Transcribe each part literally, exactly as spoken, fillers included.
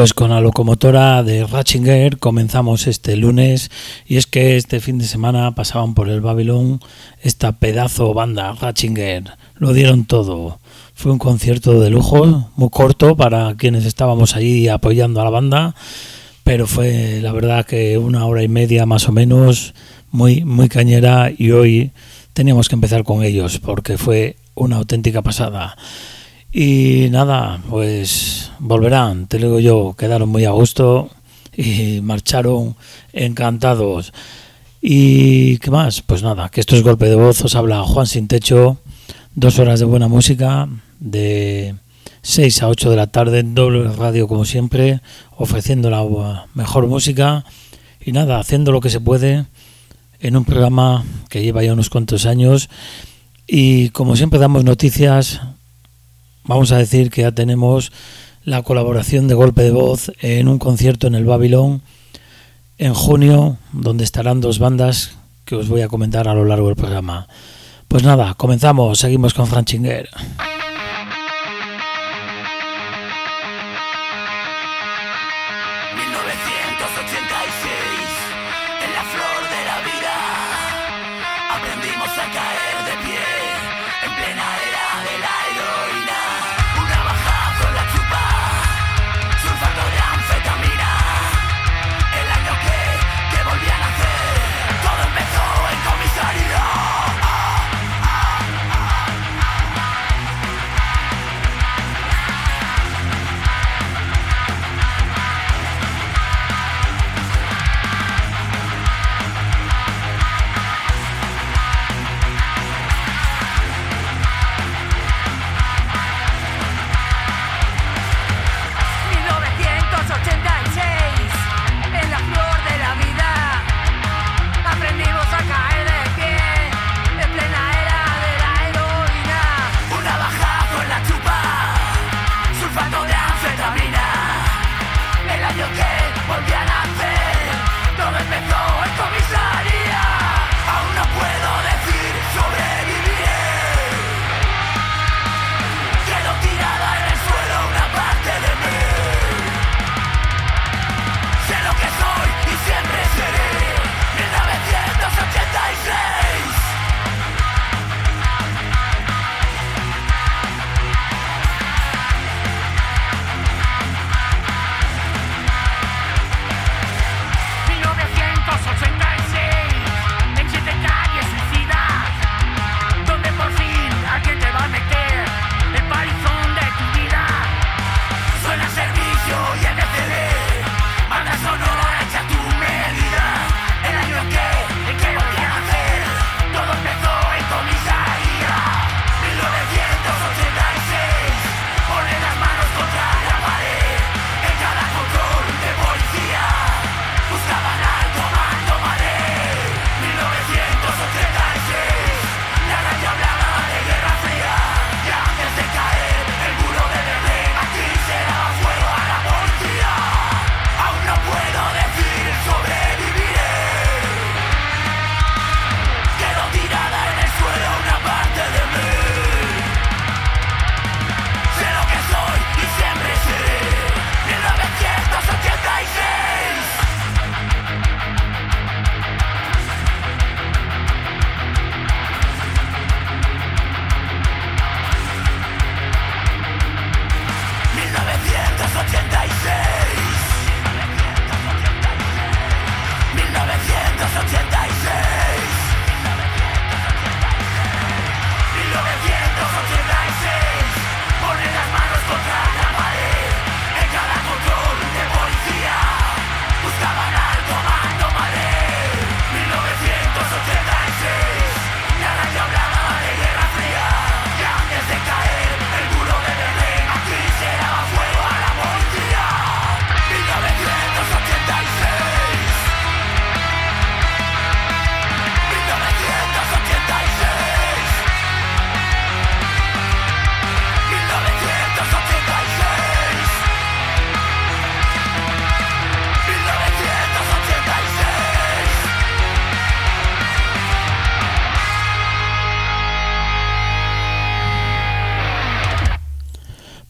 Pues con la locomotora de Ratzinger comenzamos este lunes, y es que este fin de semana pasaban por el Babylon esta pedazo banda Ratzinger, lo dieron todo. Fue un concierto de lujo, muy corto para quienes estábamos allí apoyando a la banda, pero fue la verdad que una hora y media más o menos, muy, muy cañera, y hoy teníamos que empezar con ellos porque fue una auténtica pasada. Y nada, pues volverán, te lo digo yo, quedaron muy a gusto y marcharon encantados. ¿Y qué más? Pues nada, que esto es Golpe de Voz, os habla Juan Sin Techo, dos horas de buena música, de seis a ocho de la tarde, en doble radio como siempre, ofreciendo la mejor música y nada, haciendo lo que se puede en un programa que lleva ya unos cuantos años. Y como siempre damos noticias, vamos a decir que ya tenemos la colaboración de Golpe de Voz en un concierto en el Babylon en junio, donde estarán dos bandas que os voy a comentar a lo largo del programa. Pues nada, comenzamos, seguimos con Ratzinger.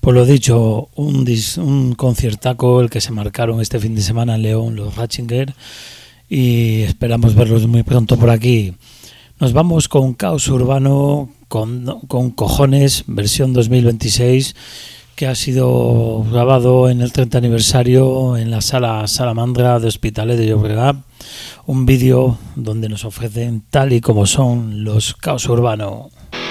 Por lo dicho, un, dis, un conciertaco el que se marcaron este fin de semana en León, los Ratzinger, y esperamos verlos muy pronto por aquí. Nos vamos con Caos Urbano, con, con Cojones, versión dos mil veintiséis, que ha sido grabado en el treinta aniversario en la sala Salamandra de Hospitalet de Llobregat, un vídeo donde nos ofrecen tal y como son los Caos Urbano.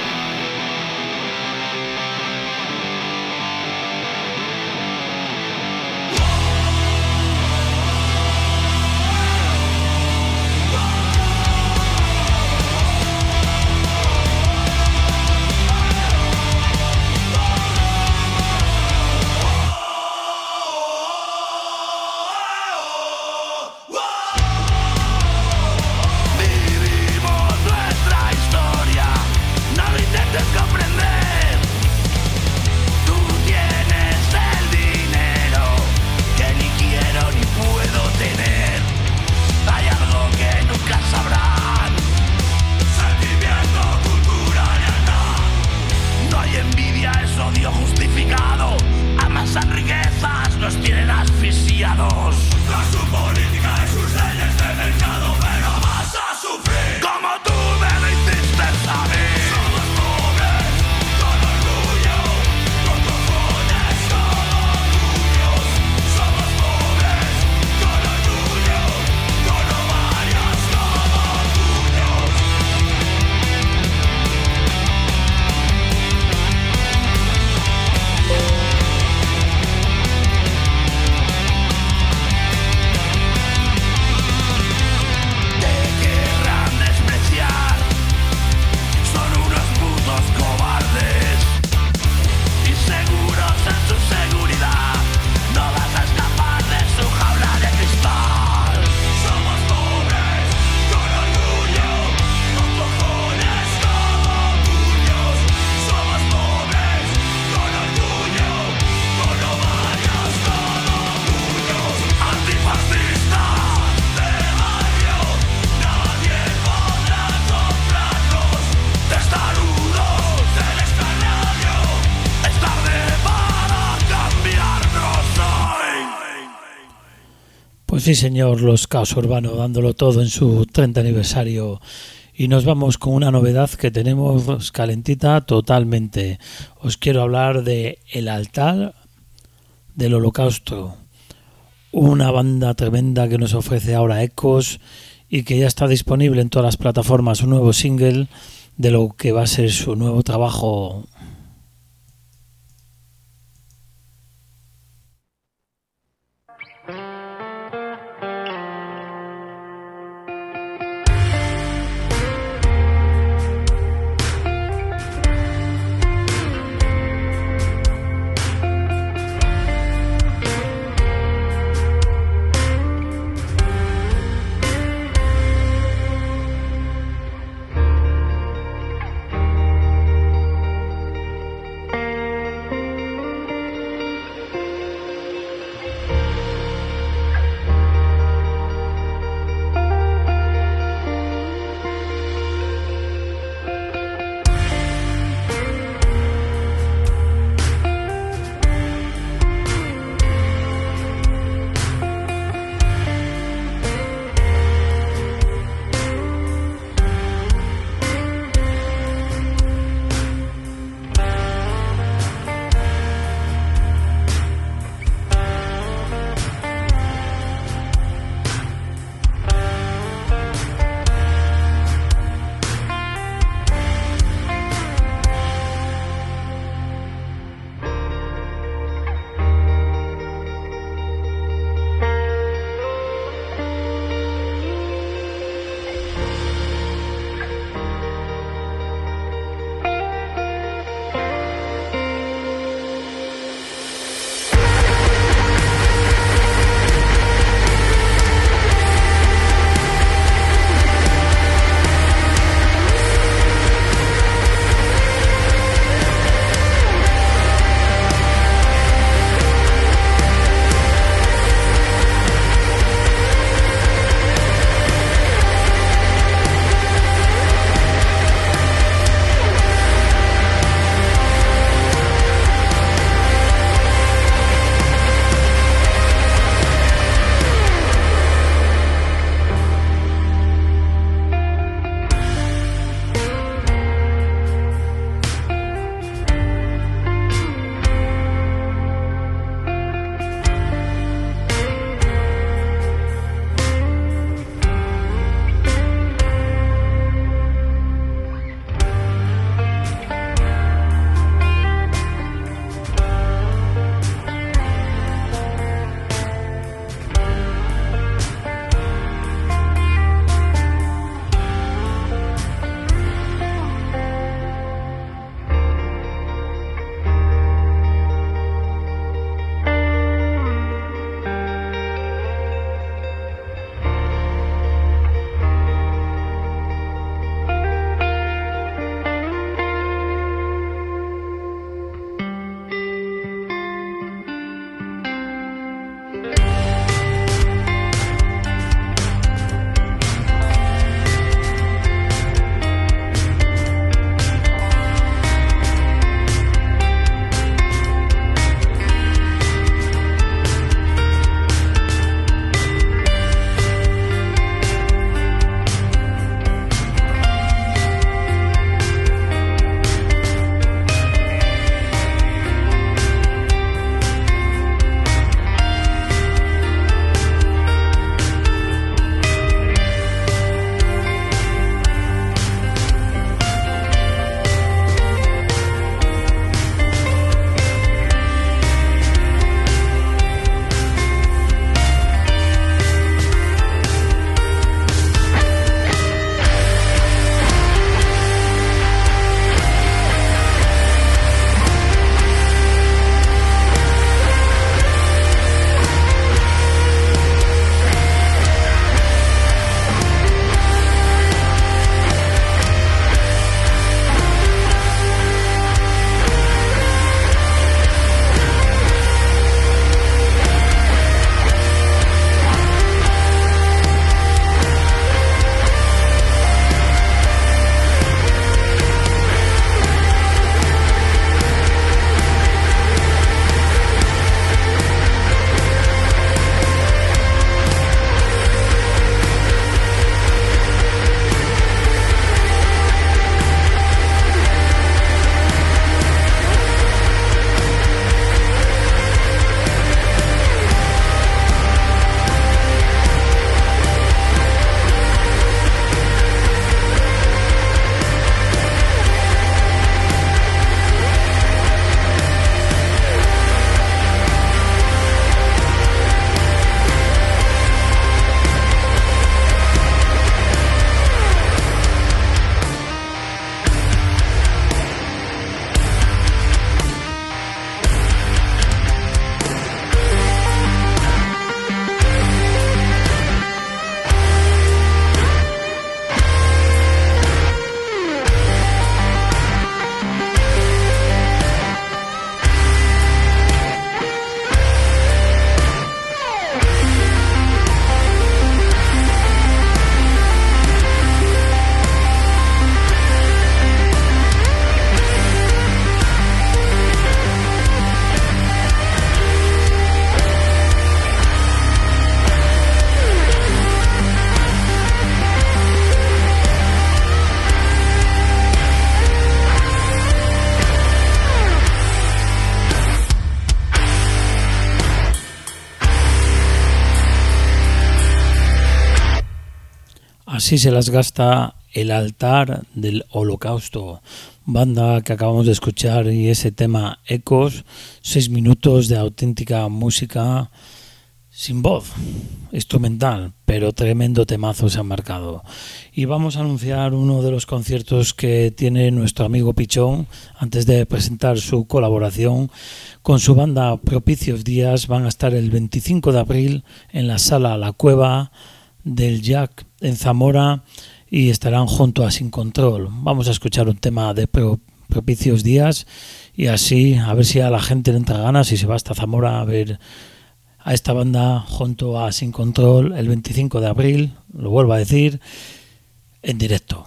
Pues sí, señor, los Caos Urbano dándolo todo en su treinta aniversario. Y nos vamos con una novedad que tenemos calentita totalmente. Os quiero hablar de El Altar del Holocausto, una banda tremenda que nos ofrece ahora Ecos y que ya está disponible en todas las plataformas, un nuevo single de lo que va a ser su nuevo trabajo. Así se las gasta El altar del holocausto, banda que acabamos de escuchar, y ese tema Ecos, seis minutos de auténtica música sin voz, instrumental, pero tremendo temazo se han marcado. Y vamos a anunciar uno de los conciertos que tiene nuestro amigo Pichón antes de presentar su colaboración con su banda Propicios Días. Van a estar el veinticinco de abril en la sala La Cueva del Jack en Zamora y estarán junto a Sin Control. Vamos a escuchar un tema de Pro, Propicios Días y así a ver si a la gente le entra ganas y se va hasta Zamora a ver a esta banda junto a Sin Control el veinticinco de abril, lo vuelvo a decir, en directo.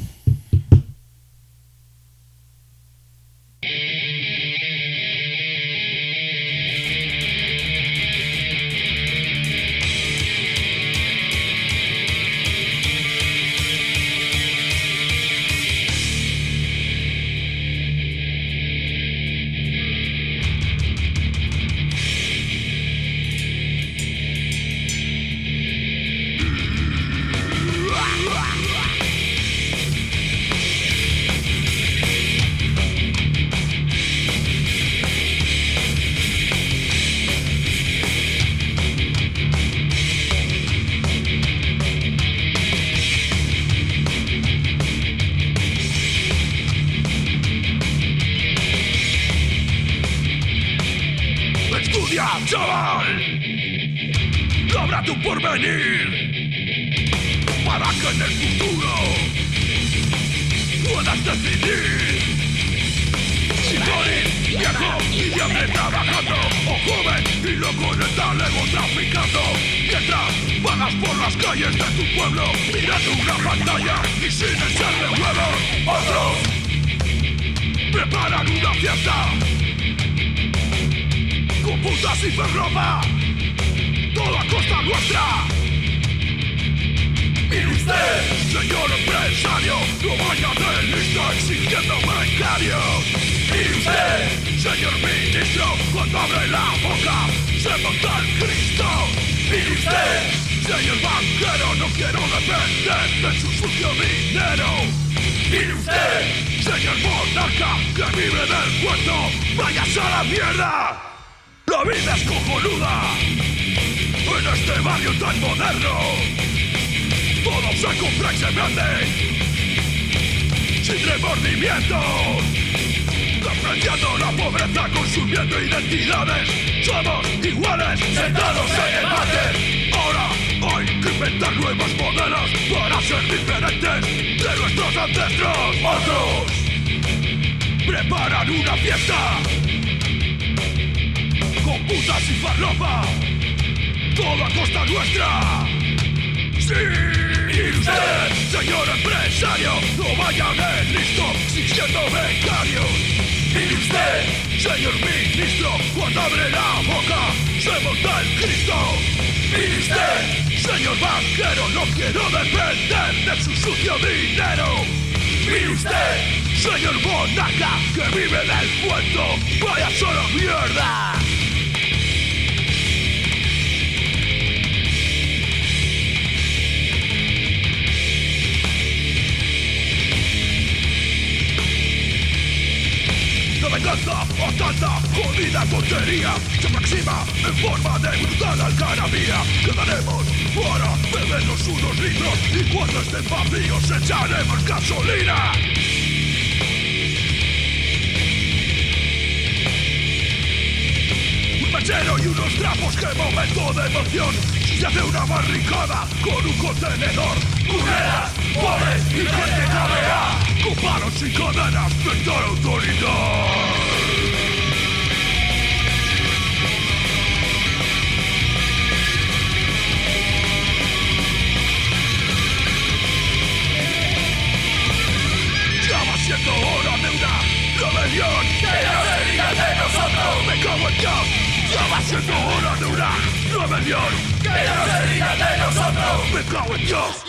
Chaval, logra tu porvenir para que en el futuro puedas decidir si morir viejo y de hambre trabajando o joven y loco en el talego traficando. Mientras vagas por las calles de tu pueblo mirando una pantalla y sin echarle huevos, otros preparan una fiesta con putas y ferropa, todo a costa nuestra. Y usted, señor empresario, no vaya de listo exigiendo becarios. Y usted, señor ministro, cuando abre la boca se monta el Cristo. Y usted, señor banquero, no quiero depender de su sucio dinero. Y usted, señor monarca, que vive del cuento, váyase a la mierda. La vida es cojonuda en este barrio tan moderno. Todo se compra y se vende sin remordimiento, despreciando la pobreza, consumiendo identidades. Somos iguales, sentados en el váter. Ahora hay que inventar nuevos modelos para ser diferentes de nuestros ancestros. Otros preparan una fiesta con putas y farlopa, todo a costa nuestra. Sí, y usted, señor empresario, no vaya de listo exigiendo becarios. Y usted, señor ministro, cuando abre la boca se monta el Cristo. Y usted, señor banquero, no quiero depender de su sucio dinero. Y usted, señor monarca, que vive del cuento, vaya solo mierda. La venganza o tanta jodida tontería se aproxima en forma de brutal algarabía. Quedaremos para bebernos unos litros y cuando estén vacíos echaremos gasolina. Un mechero y unos trapos, qué momento de emoción. Si se hace una barricada con un contenedor, curreras, pobres y gente cabrea, con palos y cadenas frente a la autoridad. Ya va siendo hora de una rebelión que no se diga de nosotros. Me cago en Dios. Ya va siendo hora de una rebelión que no se diga de nosotros. Me cago en Dios.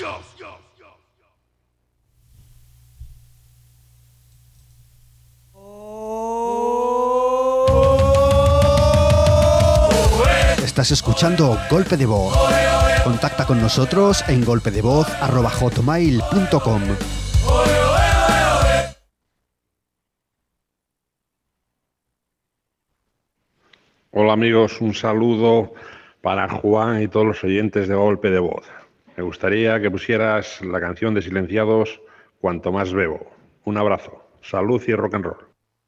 Estás escuchando Golpe de Voz Contacta con nosotros en golpedevoz arroba hotmail punto com. Hola amigos, un saludo para Juan y todos los oyentes de Golpe de Voz. Me gustaría que pusieras la canción de Silenciados, Cuanto más bebo. Un abrazo, salud y rock and roll.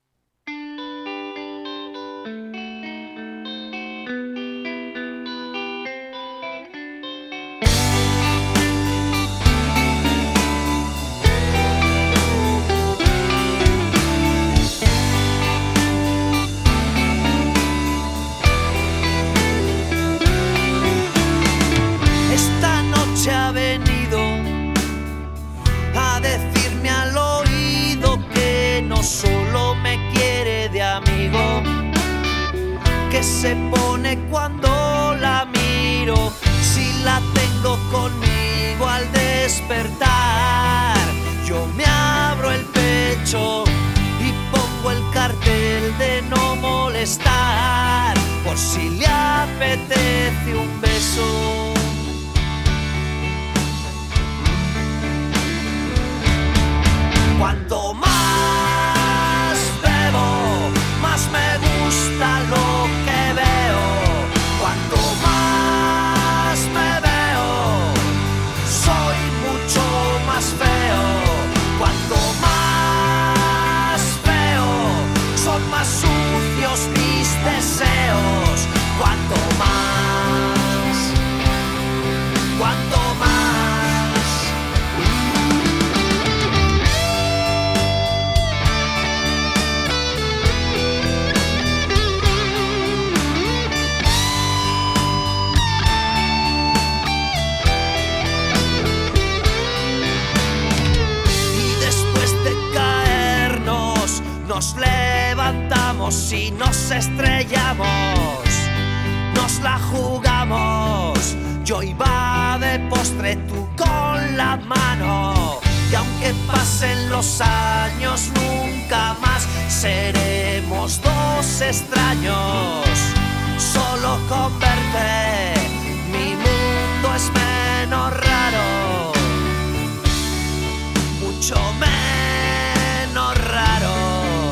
Se pone cuando la miro, si la tengo conmigo al despertar. Yo me abro el pecho y pongo el cartel de no molestar, por si le apetece un beso. Cuanto más bebo, más me gusta lo que veo. Cuanto más me veo, soy mucho más feo. Cuanto más feo, son más sucios mis deseos. Cuanto más, cuanto más. Nos levantamos y nos estrellamos, nos la jugamos. Yo iba de postre, tú con la mano. Y aunque pasen los años, nunca más seremos dos extraños. Solo con verte, mi mundo es menos raro, mucho menos raro.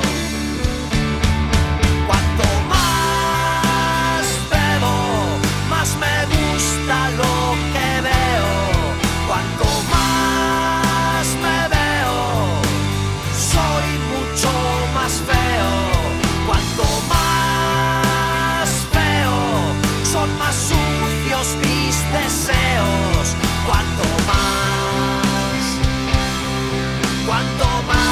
Lo que veo, cuanto más me veo, soy mucho más feo. Cuanto más feo, son más sucios mis deseos. Cuanto más, cuanto más.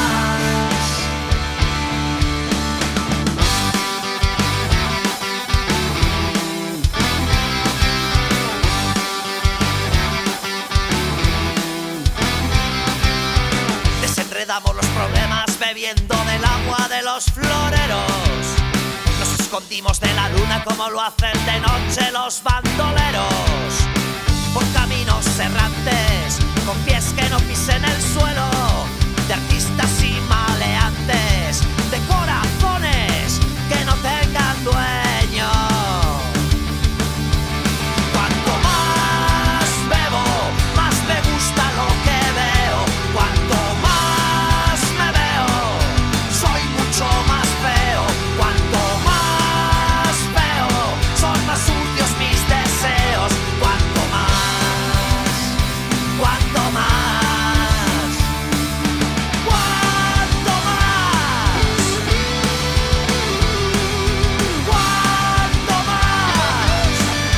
Damos los problemas bebiendo del agua de los floreros. Nos escondimos de la luna como lo hacen de noche los bandoleros. Por caminos errantes, con pies que no pisen el suelo, de artistas y maleantes, de corazones que no tengan dueño. Cuanto más bebo, más me gusta lo que veo. Cuanto más me veo, soy mucho más feo. Cuanto más feo, son más sucios mis deseos. Cuanto más, cuanto más, cuanto más, cuanto más,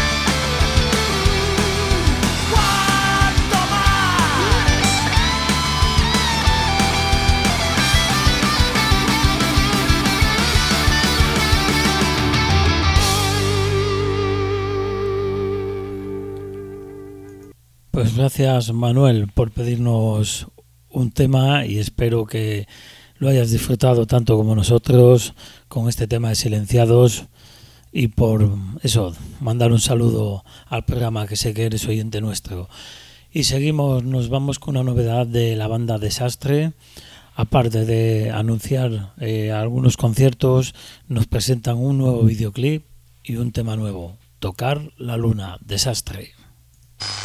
cuanto más. Pues gracias, Manuel, por pedirnos un tema, y espero que lo hayas disfrutado tanto como nosotros con este tema de Silenciados, y por eso mandar un saludo al programa, que sé que eres oyente nuestro. Y seguimos, nos vamos con una novedad de la banda Desastre. Aparte de anunciar eh, algunos conciertos, nos presentan un nuevo videoclip y un tema nuevo, Tocar la Luna, Desastre.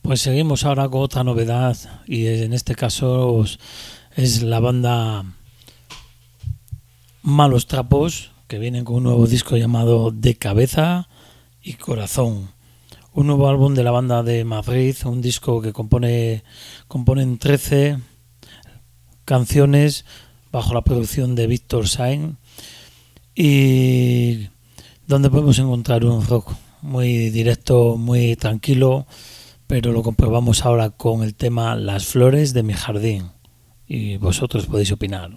Pues seguimos ahora con otra novedad y en este caso es la banda Malos Trapos, que vienen con un nuevo disco llamado De Cabeza y Corazón. Un nuevo álbum de la banda de Madrid, un disco que compone componen trece canciones bajo la producción de Víctor Sainz y donde podemos encontrar un rock muy directo, muy tranquilo, pero lo comprobamos ahora con el tema Las flores de mi jardín y vosotros podéis opinar.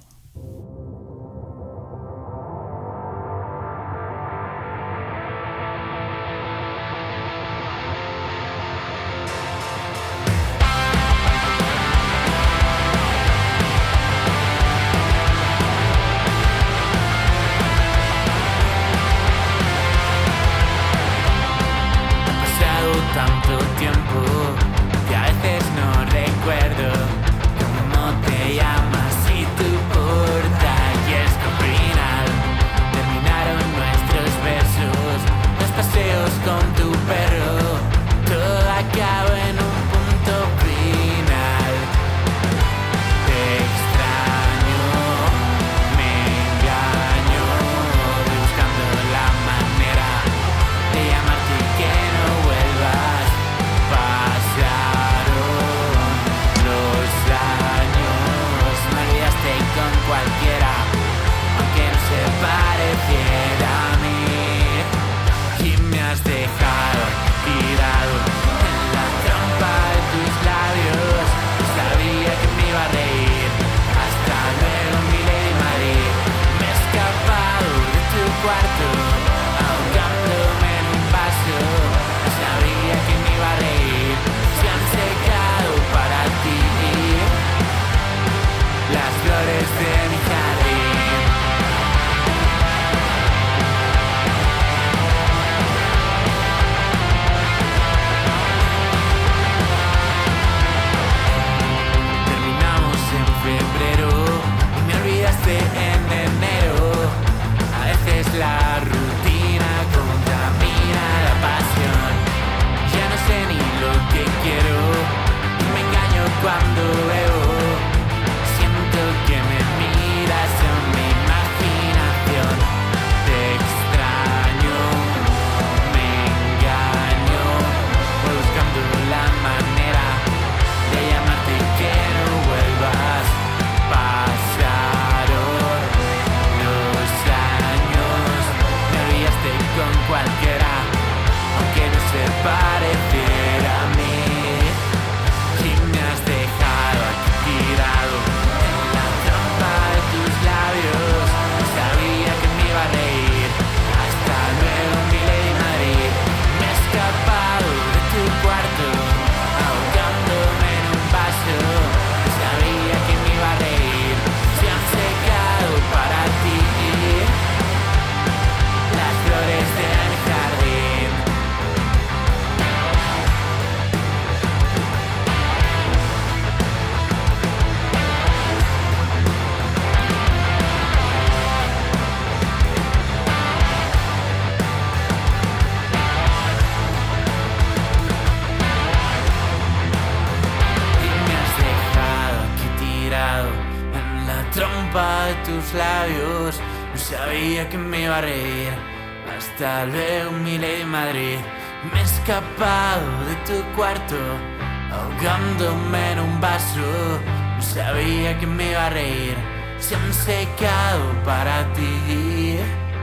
Labios, no sabía que me iba a reír. Hasta luego, mi Lady Madrid. Me he escapado de tu cuarto, ahogándome en un vaso. No sabía que me iba a reír. Se han secado para ti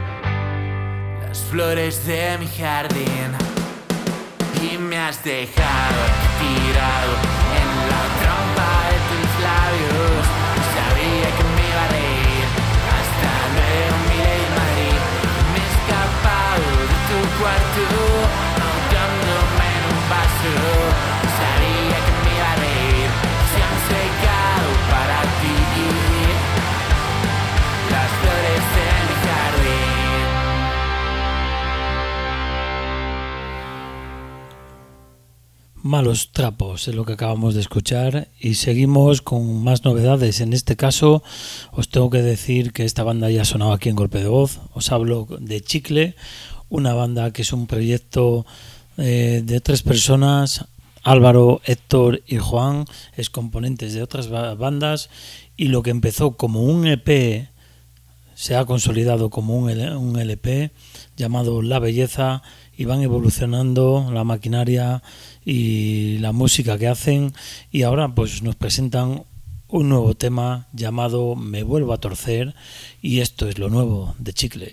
las flores de mi jardín. Y me has dejado aquí tirado en la trampa de tus labios. No sabía que me iba a reír. Hasta luego, mi Lady Madrid. Me he escapado de tu cuarto, ahogándome en un vaso. No sabía que me iba a reír. Se han secado para ti las flores de mi jardín. Malos Trapos es lo que acabamos de escuchar y seguimos con más novedades. En este caso os tengo que decir que esta banda ya ha sonado aquí en Golpe de Voz. Os hablo de Chicle, una banda que es un proyecto eh, de tres personas, Álvaro, Héctor y Juan, excomponentes de otras bandas, y lo que empezó como un E P se ha consolidado como un L P llamado La Belleza, y van evolucionando la maquinaria y la música que hacen, y ahora pues nos presentan un nuevo tema llamado Me Vuelvo a Torcer, y esto es lo nuevo de Chicle.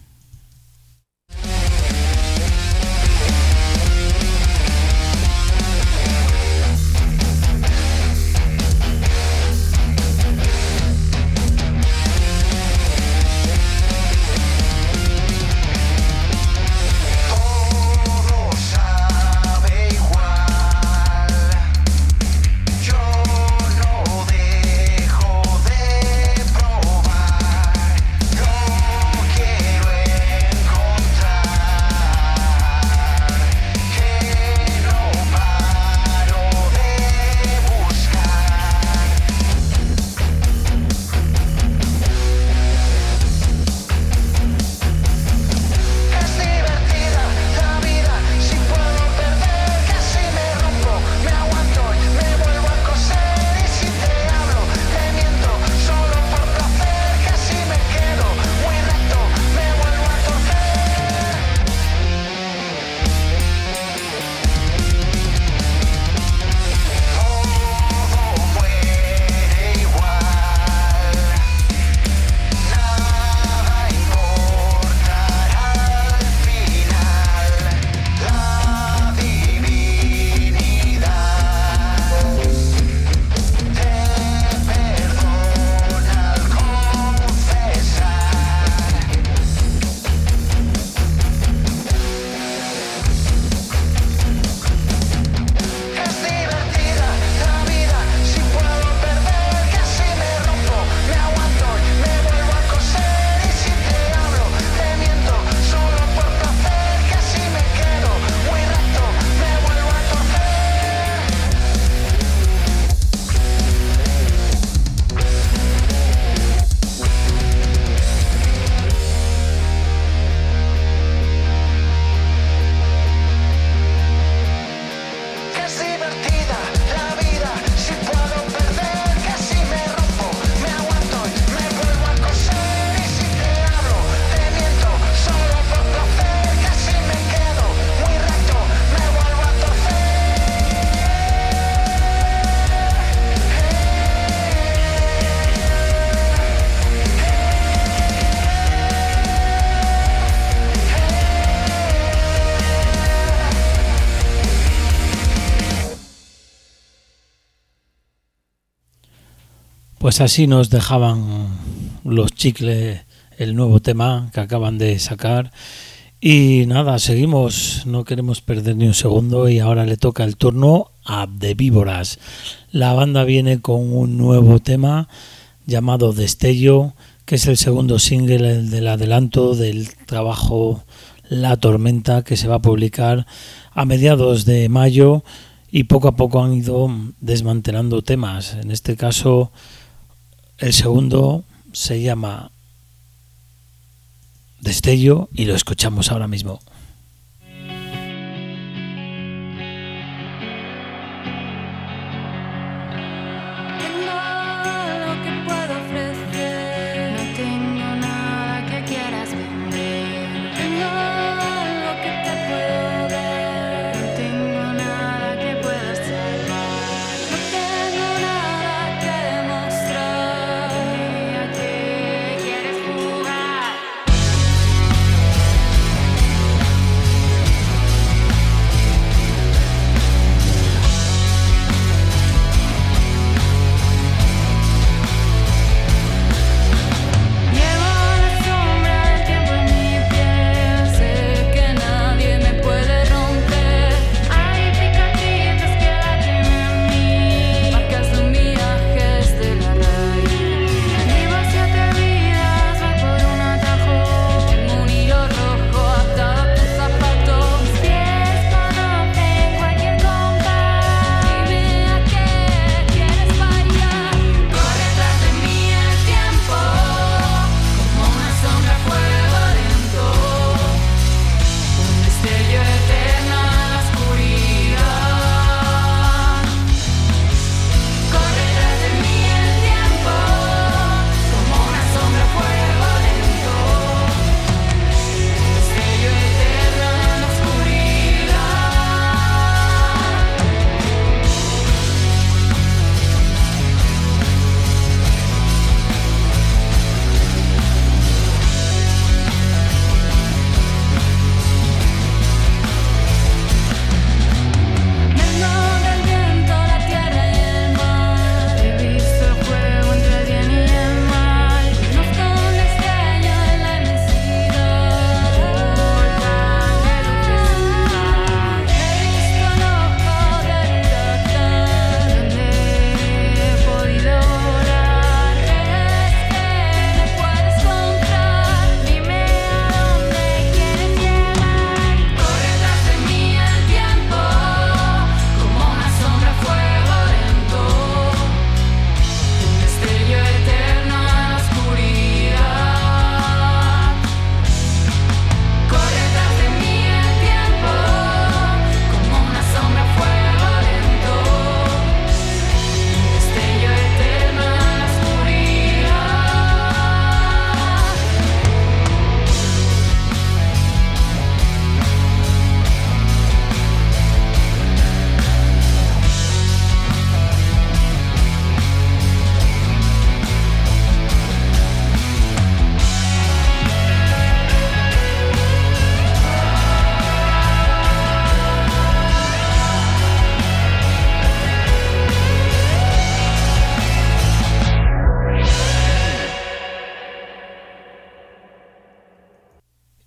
Pues así nos dejaban los Chicle el nuevo tema que acaban de sacar. Y nada, seguimos, no queremos perder ni un segundo, y ahora le toca el turno a The Víboras. La banda viene con un nuevo tema llamado Destello, que es el segundo single, el del adelanto del trabajo La Tormenta, que se va a publicar a mediados de mayo, y poco a poco han ido desmantelando temas. En este caso, el segundo se llama Destello y lo escuchamos ahora mismo. Quieres jugar.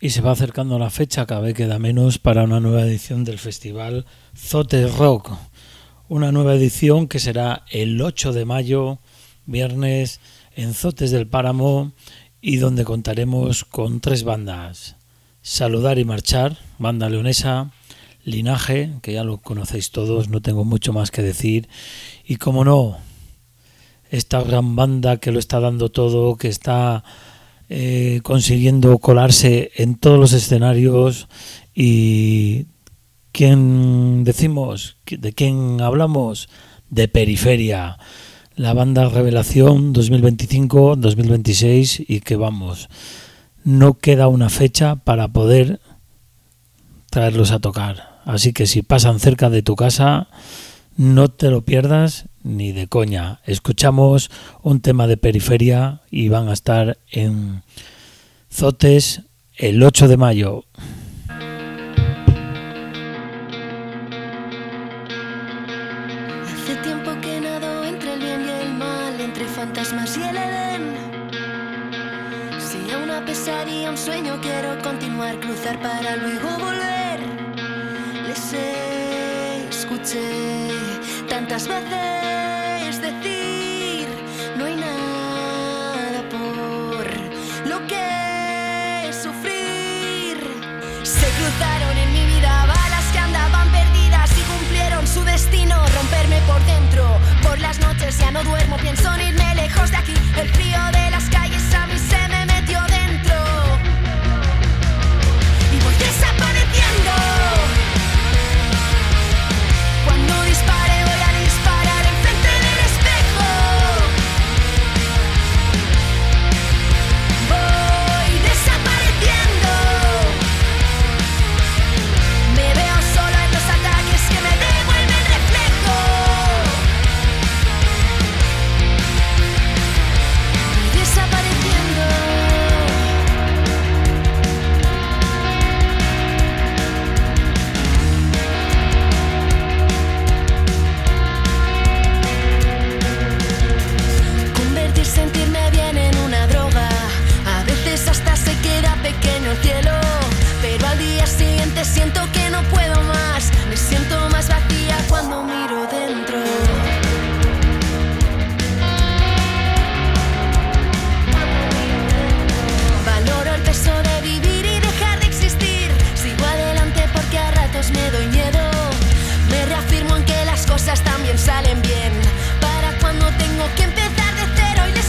Y se va acercando la fecha, cada vez queda menos para una nueva edición del festival Zotes Rock. Una nueva edición que será el ocho de mayo, viernes, en Zotes del Páramo, y donde contaremos con tres bandas. Saludar y Marchar, banda leonesa, Linaje, que ya lo conocéis todos, no tengo mucho más que decir, y como no, esta gran banda que lo está dando todo, que está eh, consiguiendo colarse en todos los escenarios. Y ¿quién decimos? ¿De quién hablamos? De Periferia, la banda Revelación dos mil veinticinco dos mil veintiséis, y que vamos, no queda una fecha para poder traerlos a tocar. Así que si pasan cerca de tu casa, no te lo pierdas ni de coña. Escuchamos un tema de Periferia y van a estar en Zotes el ocho de mayo. Hace tiempo que nado entre el bien y el mal, entre fantasmas y el Edén. Si a una pesadilla, un sueño, quiero continuar, cruzar para luego volver. Les escuché tantas veces decir, no hay nada por lo que sufrir. Se cruzaron en mi vida balas que andaban perdidas y cumplieron su destino, romperme por dentro. Por las noches ya no duermo, pienso en irme lejos de aquí. El frío de las calles a mí se me metió dentro y voy desapareciendo. Cuando dispare voy a disparar enfrente del espejo. Voy desapareciendo. Me veo solo en los ataques que me devuelven reflejo. Voy desapareciendo. Sentirme bien en una droga, a veces hasta se queda pequeño el cielo, pero al día siguiente siento que no puedo más, me siento más vacía cuando miro dentro. Valoro el peso de vivir y dejar de existir, sigo adelante porque a ratos me doy miedo, me reafirmo en que las cosas también salen bien, para cuando tengo que empezar de cero. Y les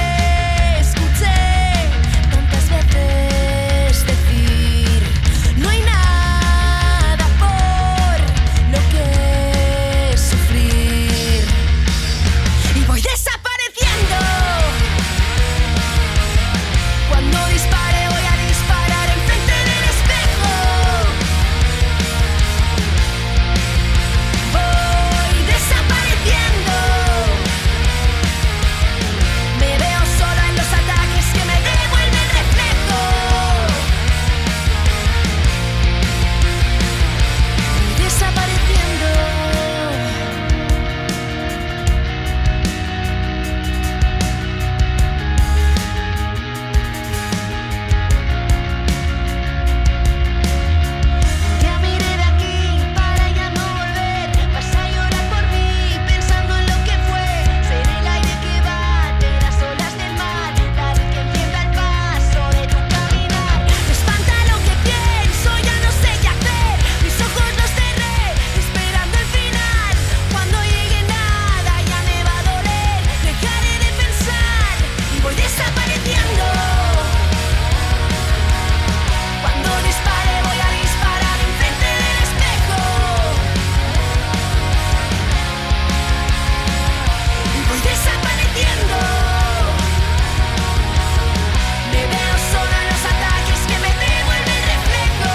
escuché tantas veces decir, no hay nada por lo que sufrir, y voy desapareciendo. Cuando dispare voy a disparar enfrente del espejo. Voy desapareciendo. Me veo sola en los ataques que me devuelven reflejo. Voy desapareciendo. Ya miré de aquí para ya no volver. Vas a llorar por mí pensando en lo que fue. Seré el aire que bate las olas del mar, la luz que encienda el paso de tu caminar. Me espanta lo que pienso, ya no sé qué hacer. Mis ojos los cerré, esperando el final. Cuando llegue nada ya me va a doler. Dejaré de pensar y voy desapareciendo. Cuando dispare voy a disparar enfrente del espejo. Y voy desapareciendo. Me veo solo en los ataques que me devuelven reflejo.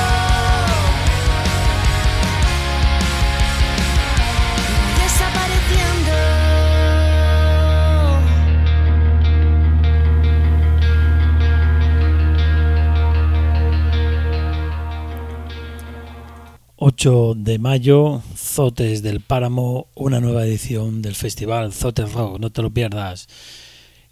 Y voy desapareciendo. ocho de mayo, Zotes del Páramo, una nueva edición del festival Zotes Rock, no te lo pierdas.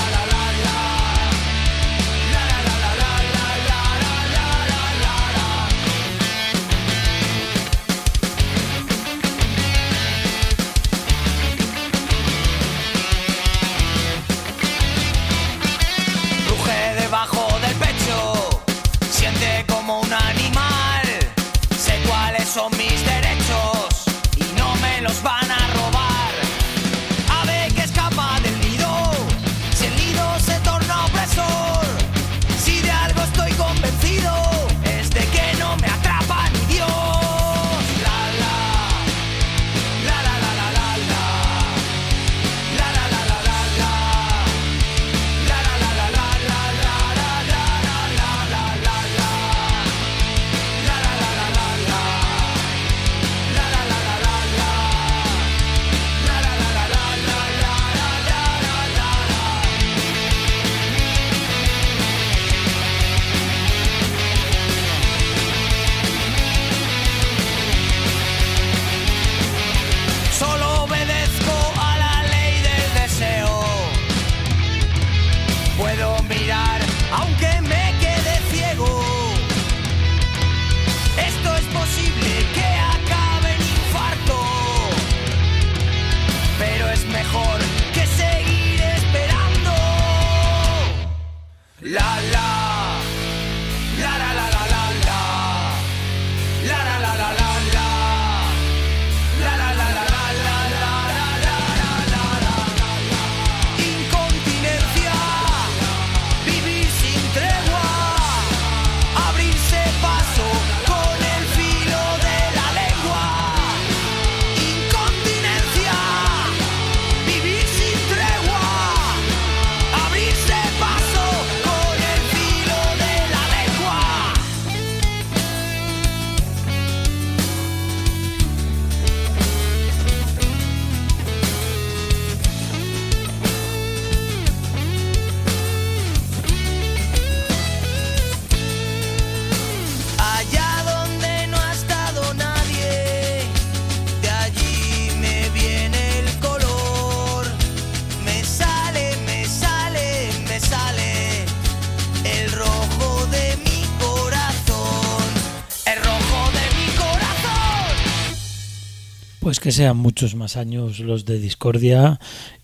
Pues que sean muchos más años los de Discordia,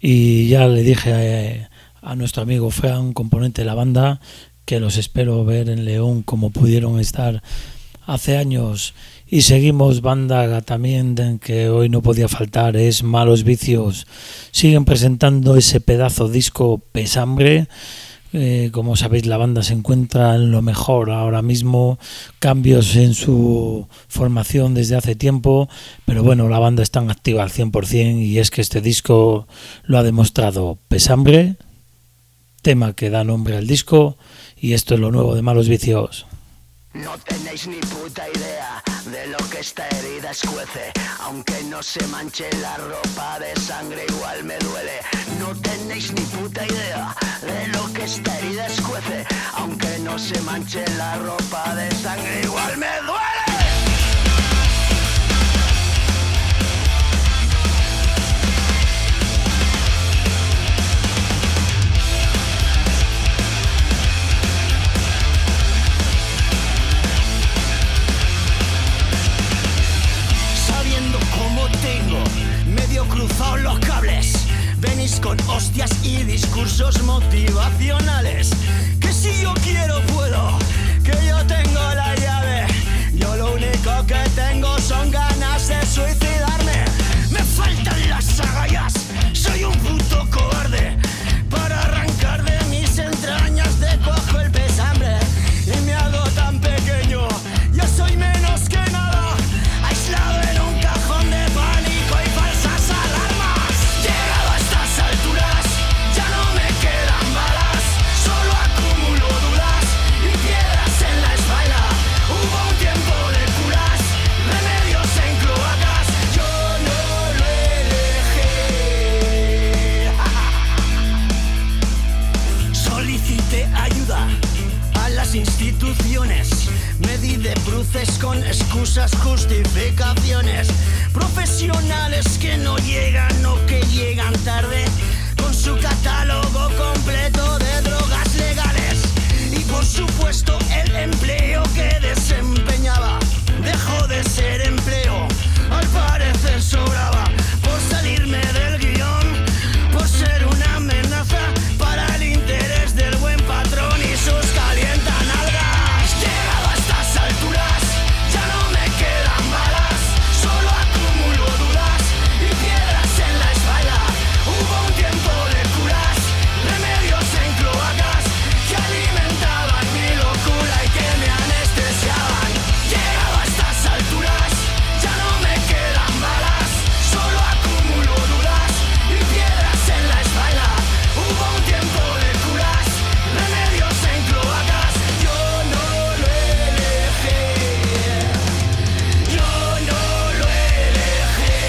y ya le dije a, a nuestro amigo Fran, componente de la banda, que los espero ver en León como pudieron estar hace años. Y seguimos, banda también que hoy no podía faltar, es Malos Vicios. Siguen presentando ese pedazo disco Pesambre, Eh, como sabéis, la banda se encuentra en lo mejor ahora mismo, cambios en su formación desde hace tiempo, pero bueno, la banda está activa al cien por ciento y es que este disco lo ha demostrado. Pesambre, tema que da nombre al disco, y esto es lo nuevo de Malos Vicios. No tenéis ni puta idea de lo que esta herida escuece. Aunque no se manche la ropa de sangre, igual me duele. No tenéis ni puta idea de lo que esta herida escuece. Aunque no se manche la ropa de sangre, igual me duele. Tengo medio cruzados los cables. Venís con hostias y discursos motivacionales. Que si yo quiero puedo, que yo tengo la llave. Yo lo único que tengo son ganas de suicidarme. Me faltan las agallas, soy un puto cobarde. Para arrancar de mis entrañas te cojo el pesambre y me hago tan pequeño, ya soy menos que nada, aislado en un cajón de pánico y falsas alarmas. Llegado a estas alturas, ya no me quedan balas, solo acumulo dudas y piedras en la espalda. Hubo un tiempo de curas, remedios en cloacas, yo no lo elegí. Solicité ayuda a las instituciones, me di de bruces con excusas, justificaciones. Profesionales que no llegan o que llegan tarde, con su catálogo completo de drogas legales. Y por supuesto el empleo que desempeñaba dejó de ser empleo, al parecer sobraba. Por salirme del guión, por ser una amenaza para el interés del buen patrón y sus calientanalgas. Llegado a estas alturas, ya no me quedan balas, solo acumulo dudas y piedras en la espalda. Hubo un tiempo de curas, remedios en cloacas que alimentaban mi locura y que me anestesiaban. Llegado a estas alturas, ya no me quedan balas, solo acumulo dudas y piedras en la espalda. Hubo un tiempo de curas, remedios en cloacas, yo no lo elegí, yo no lo elegí.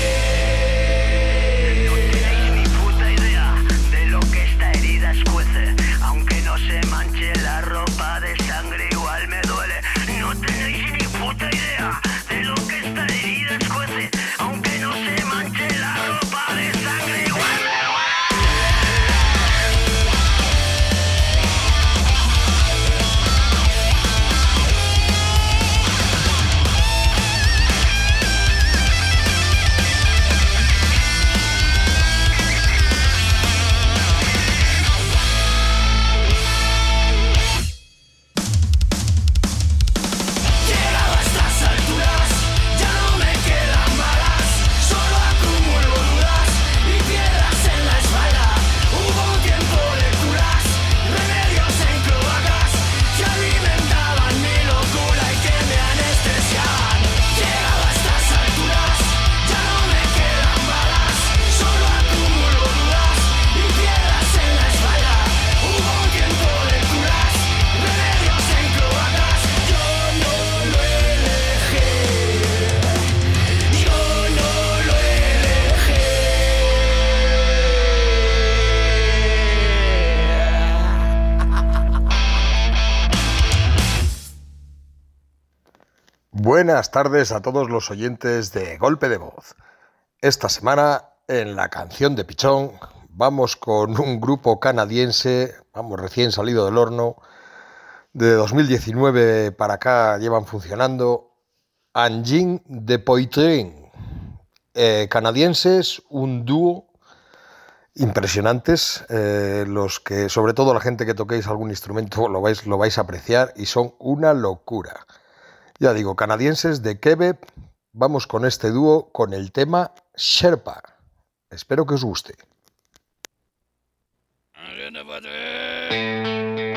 No tenéis ni puta idea de lo que esta herida escuece. Aunque no se manche la ropa de sangre, igual me duele. No tenéis ni puta idea de lo que esta herida escuece. Aunque no se manche la ropa de sangre, igual me duele. Llegado a estas alturas, ya no me quedan balas, solo acumulo dudas y piedras en la espalda. Hubo un tiempo de curas, remedios en cloacas que alimentaban mi locura y que me anestesiaban. Llegado a estas alturas, ya no me quedan balas, solo acumulo dudas y piedras en la espalda. Hubo un tiempo de curas, remedios en cloacas, yo no lo elegí, yo no lo elegí. Buenas tardes a todos los oyentes de Golpe de Voz. Esta semana, en la canción de Pichón, vamos con un grupo canadiense, vamos, recién salido del horno. De dos mil diecinueve para acá llevan funcionando. Engine de Poitrain. Eh, canadienses, un dúo impresionantes, eh, los que, sobre todo la gente que toquéis algún instrumento, lo vais, lo vais a apreciar y son una locura. Ya digo, canadienses de Quebec. Vamos con este dúo con el tema Sherpa. Espero que os guste. I'm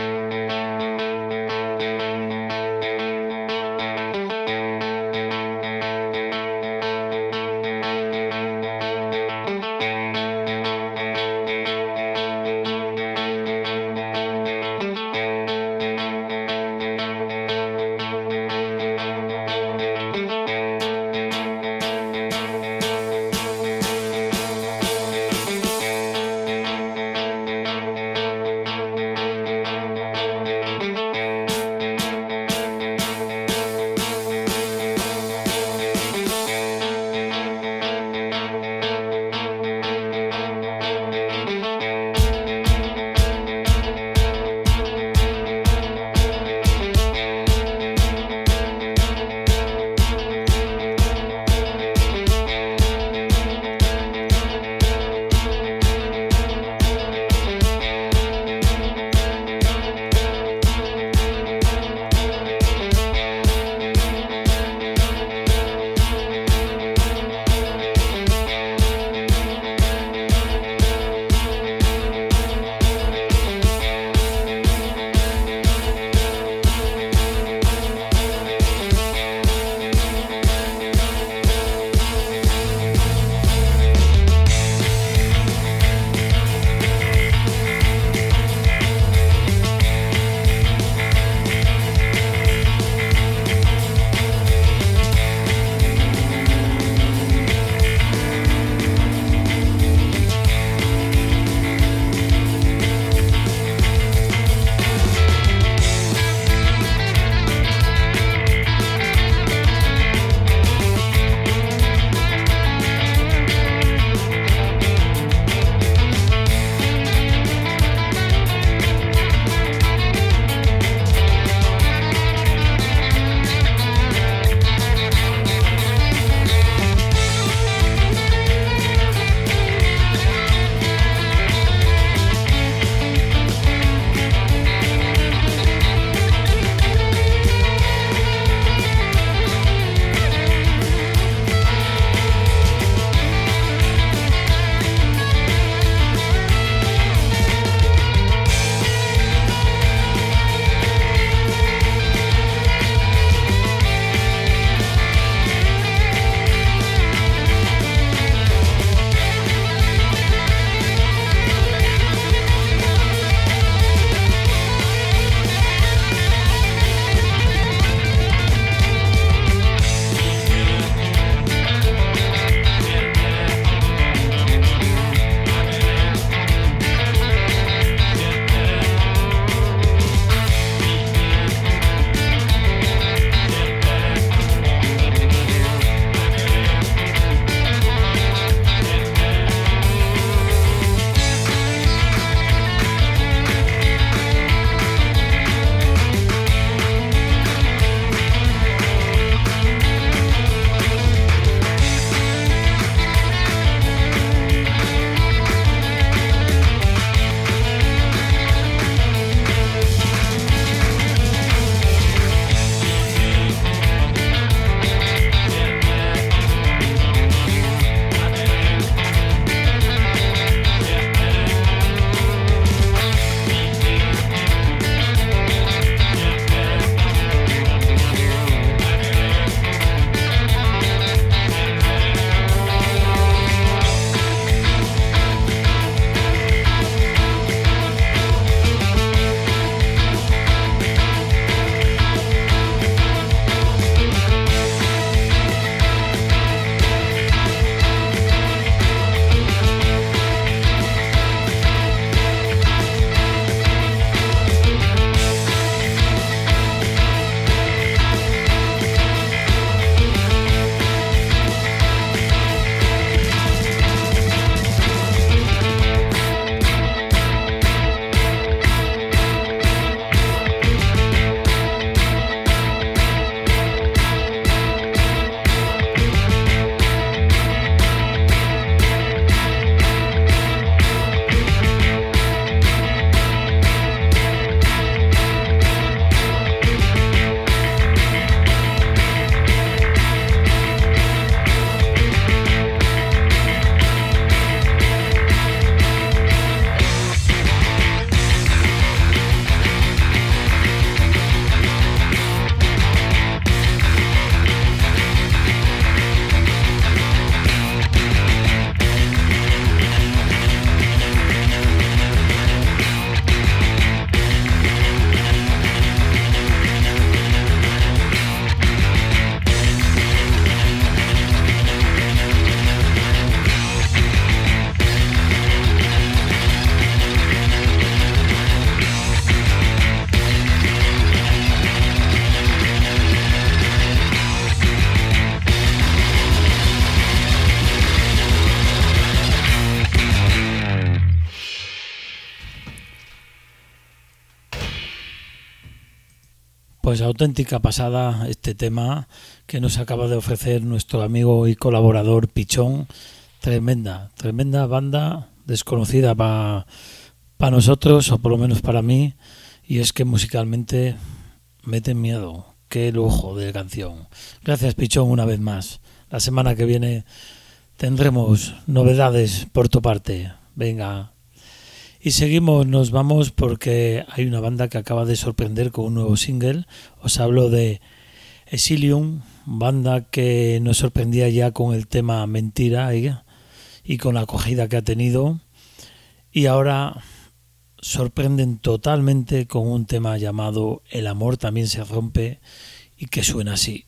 Pues auténtica pasada este tema que nos acaba de ofrecer nuestro amigo y colaborador Pichón. Tremenda, tremenda banda, desconocida para pa nosotros, o por lo menos para mí, y es que musicalmente meten miedo. Qué lujo de canción. Gracias, Pichón, una vez más. La semana que viene tendremos novedades por tu parte. Venga. Y seguimos, nos vamos porque hay una banda que acaba de sorprender con un nuevo single. Os hablo de Exilium, banda que nos sorprendía ya con el tema Mentira y, y con la acogida que ha tenido. Y ahora sorprenden totalmente con un tema llamado El amor también se rompe y que suena así.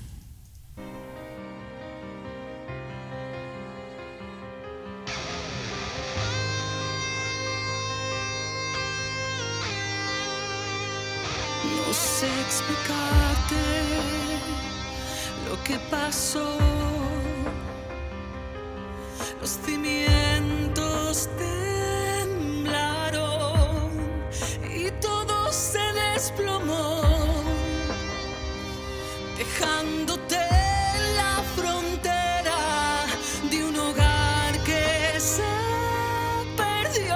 No sé explicarte lo que pasó. Los cimientos temblaron y todo se desplomó, dejándote en la frontera de un hogar que se perdió.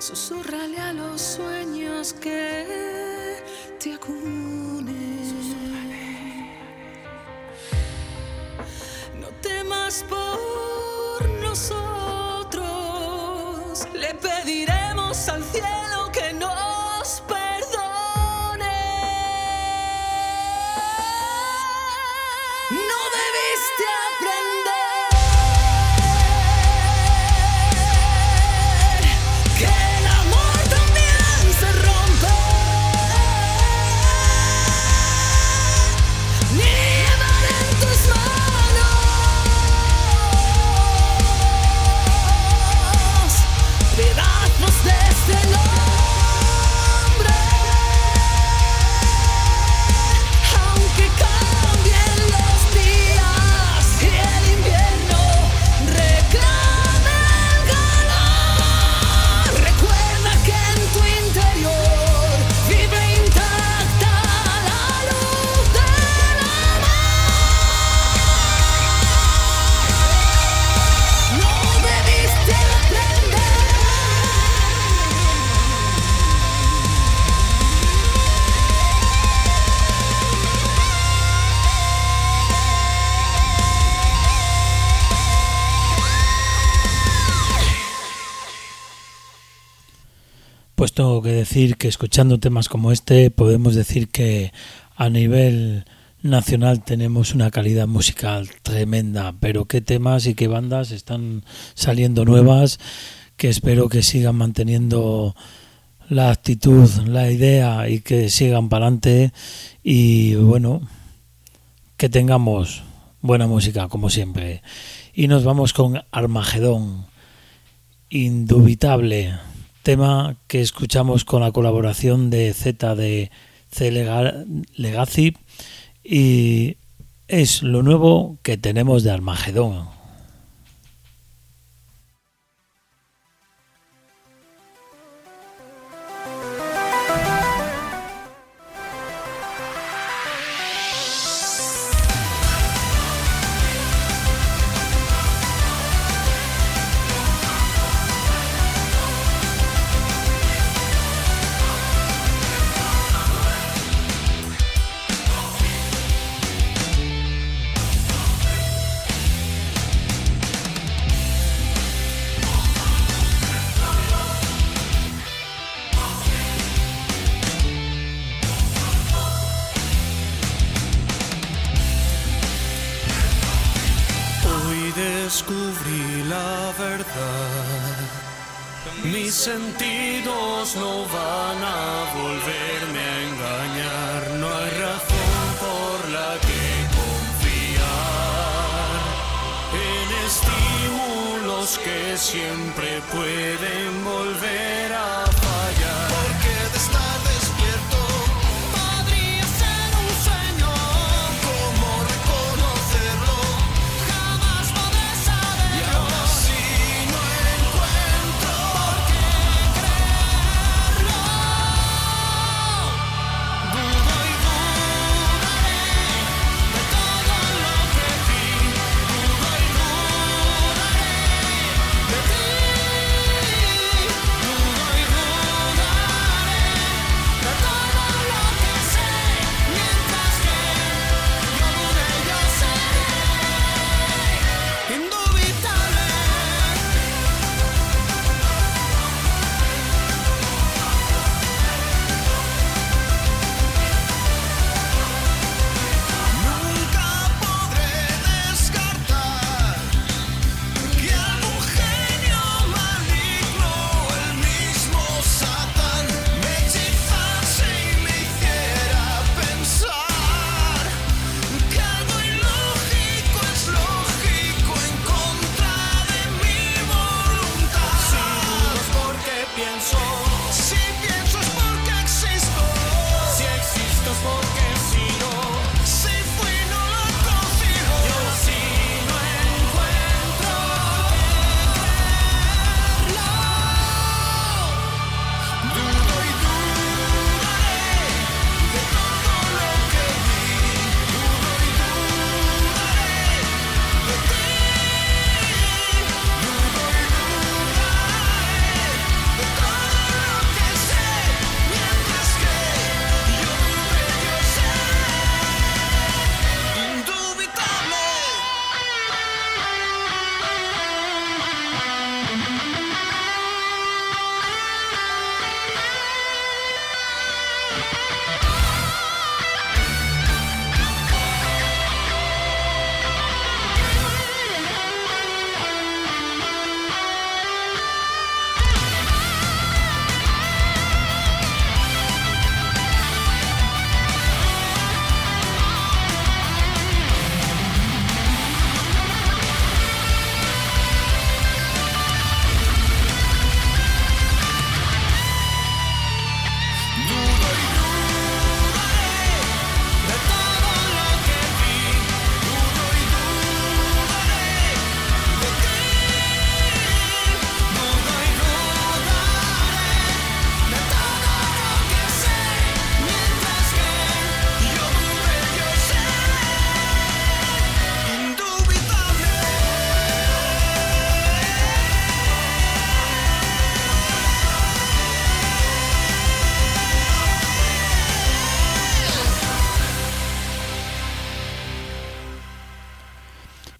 Susúrrale a los sueños que te acunen. No temas por nosotros, le pediremos al cielo que nos perdone. No debiste aprender que el amor también se rompe, ni llevar en tus manos pedazos de este nombre, aunque cambien los días y el invierno reclame el calor. Recuerda que en tu interior vive intacta la luz del amor. No debiste aprender Pues tengo que decir que escuchando temas como este podemos decir que a nivel nacional tenemos una calidad musical tremenda, pero qué temas y qué bandas están saliendo nuevas, que espero que sigan manteniendo la actitud, la idea y que sigan para adelante y bueno, que tengamos buena música como siempre. Y nos vamos con Armagedón, Indubitable, tema que escuchamos con la colaboración de Z de C Lega- Legacy y es lo nuevo que tenemos de Armagedón. Hoy descubrí la verdad. Mis sentidos no van a volverme a engañar. No hay razón por la que confiar en estímulos que siempre pueden volver a fallar. Porque de estar despierto podría ser un sueño. ¿Cómo reconocerlo? Jamás podré saberlo. Y aún así no encuentro por qué creerlo. Dudo y dudaré de todo lo que vi. Dudo y dudaré de ti.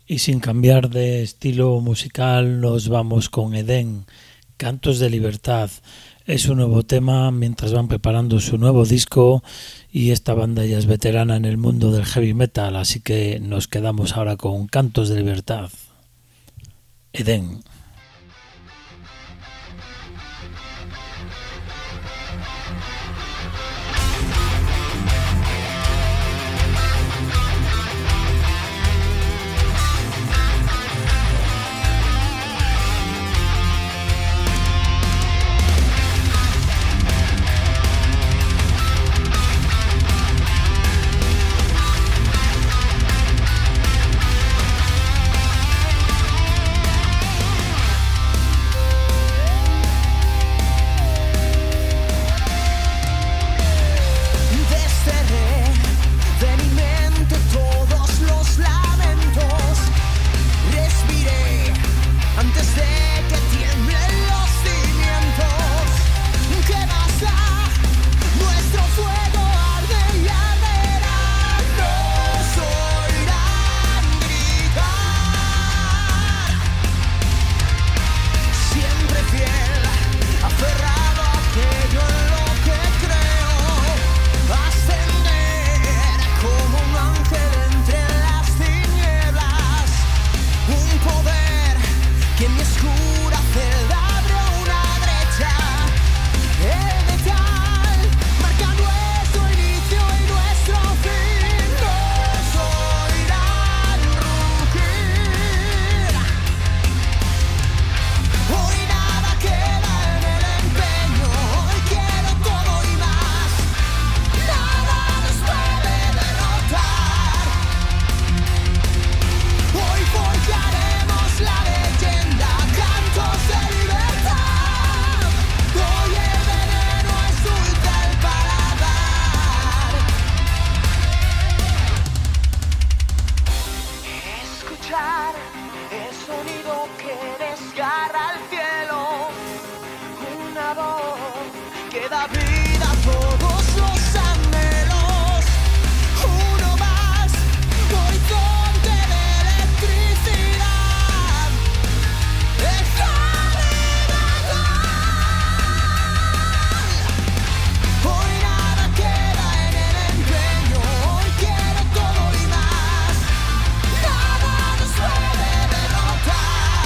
Y sin cambiar de estilo musical nos vamos con Edén, Cantos de Libertad. Es un nuevo tema mientras van preparando su nuevo disco y esta banda ya es veterana en el mundo del heavy metal, así que nos quedamos ahora con Cantos de Libertad. Edén.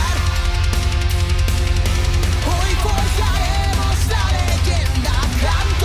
Hoy forjaremos la leyenda.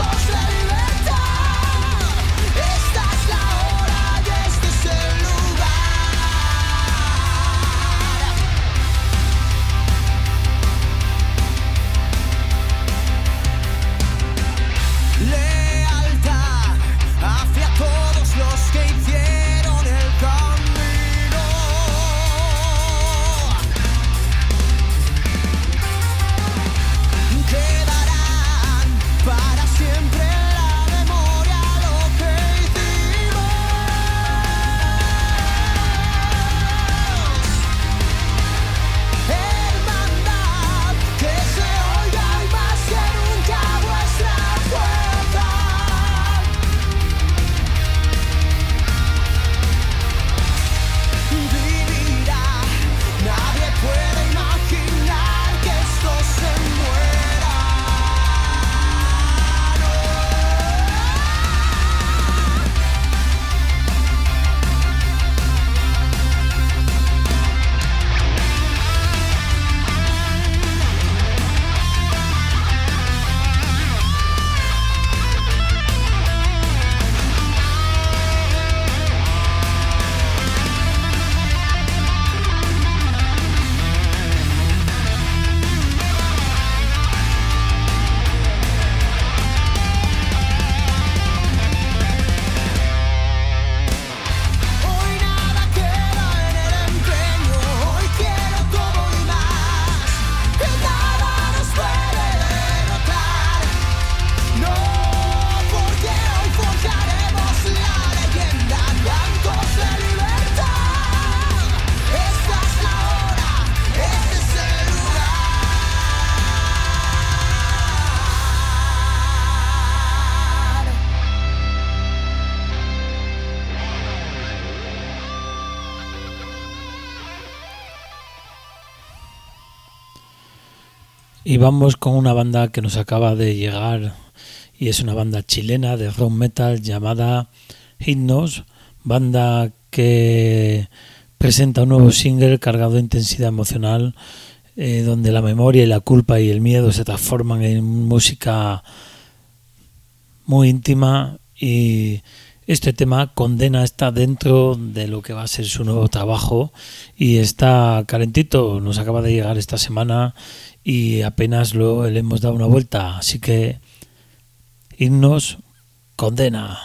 Y vamos con una banda que nos acaba de llegar y es una banda chilena de rock metal llamada Himnos, banda que presenta un nuevo single cargado de intensidad emocional, eh, donde la memoria y la culpa y el miedo se transforman en música muy íntima, y este tema, Condena, está dentro de lo que va a ser su nuevo trabajo y está calentito, nos acaba de llegar esta semana y apenas lo, le hemos dado una vuelta, así que Himnos, Condena.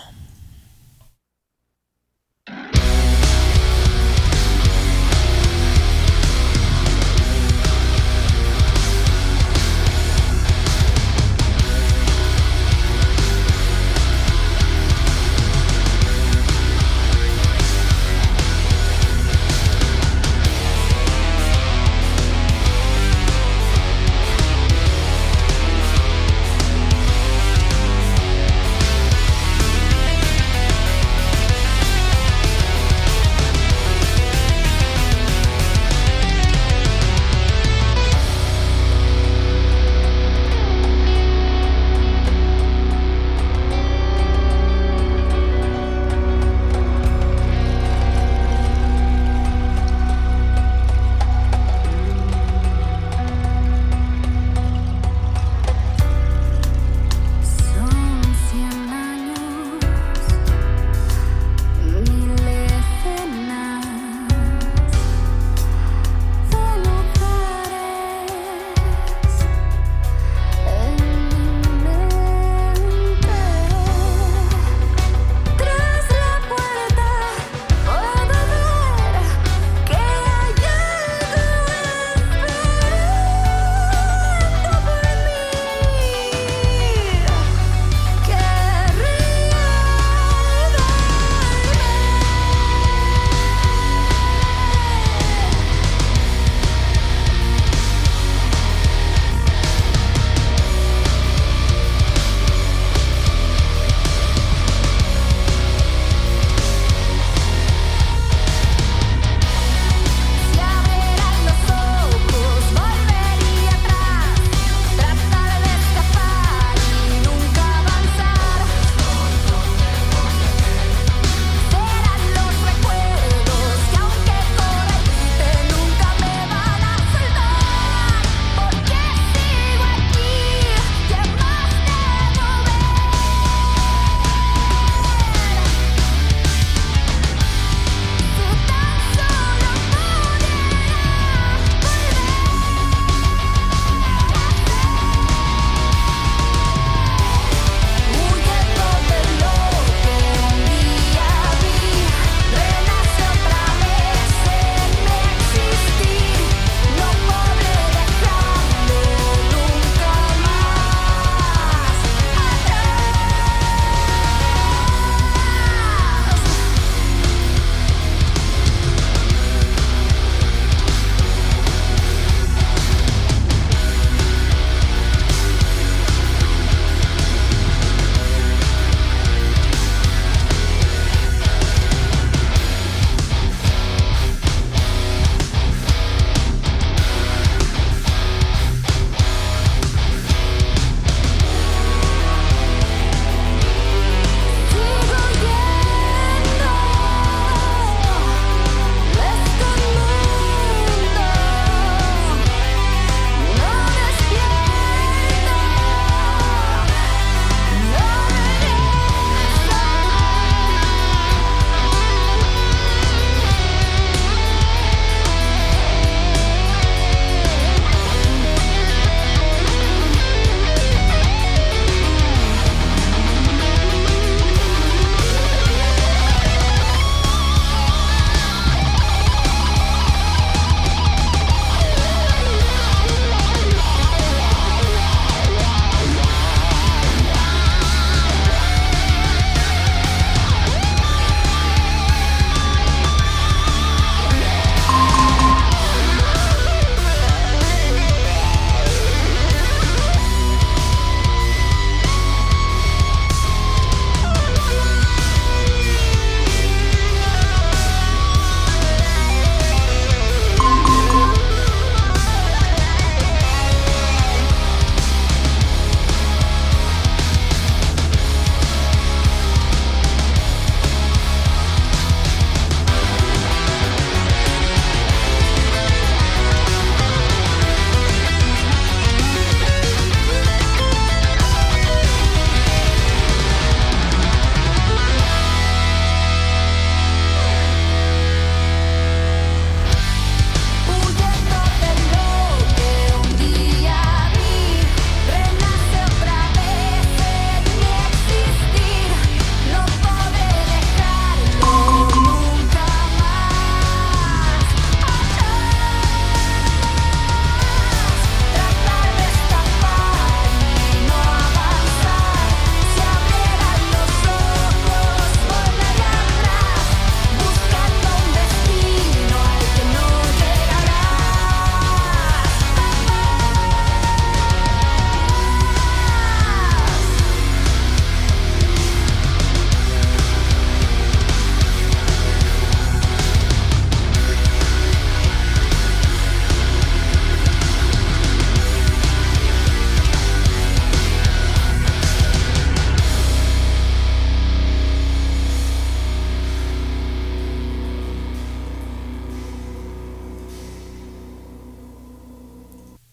Condena.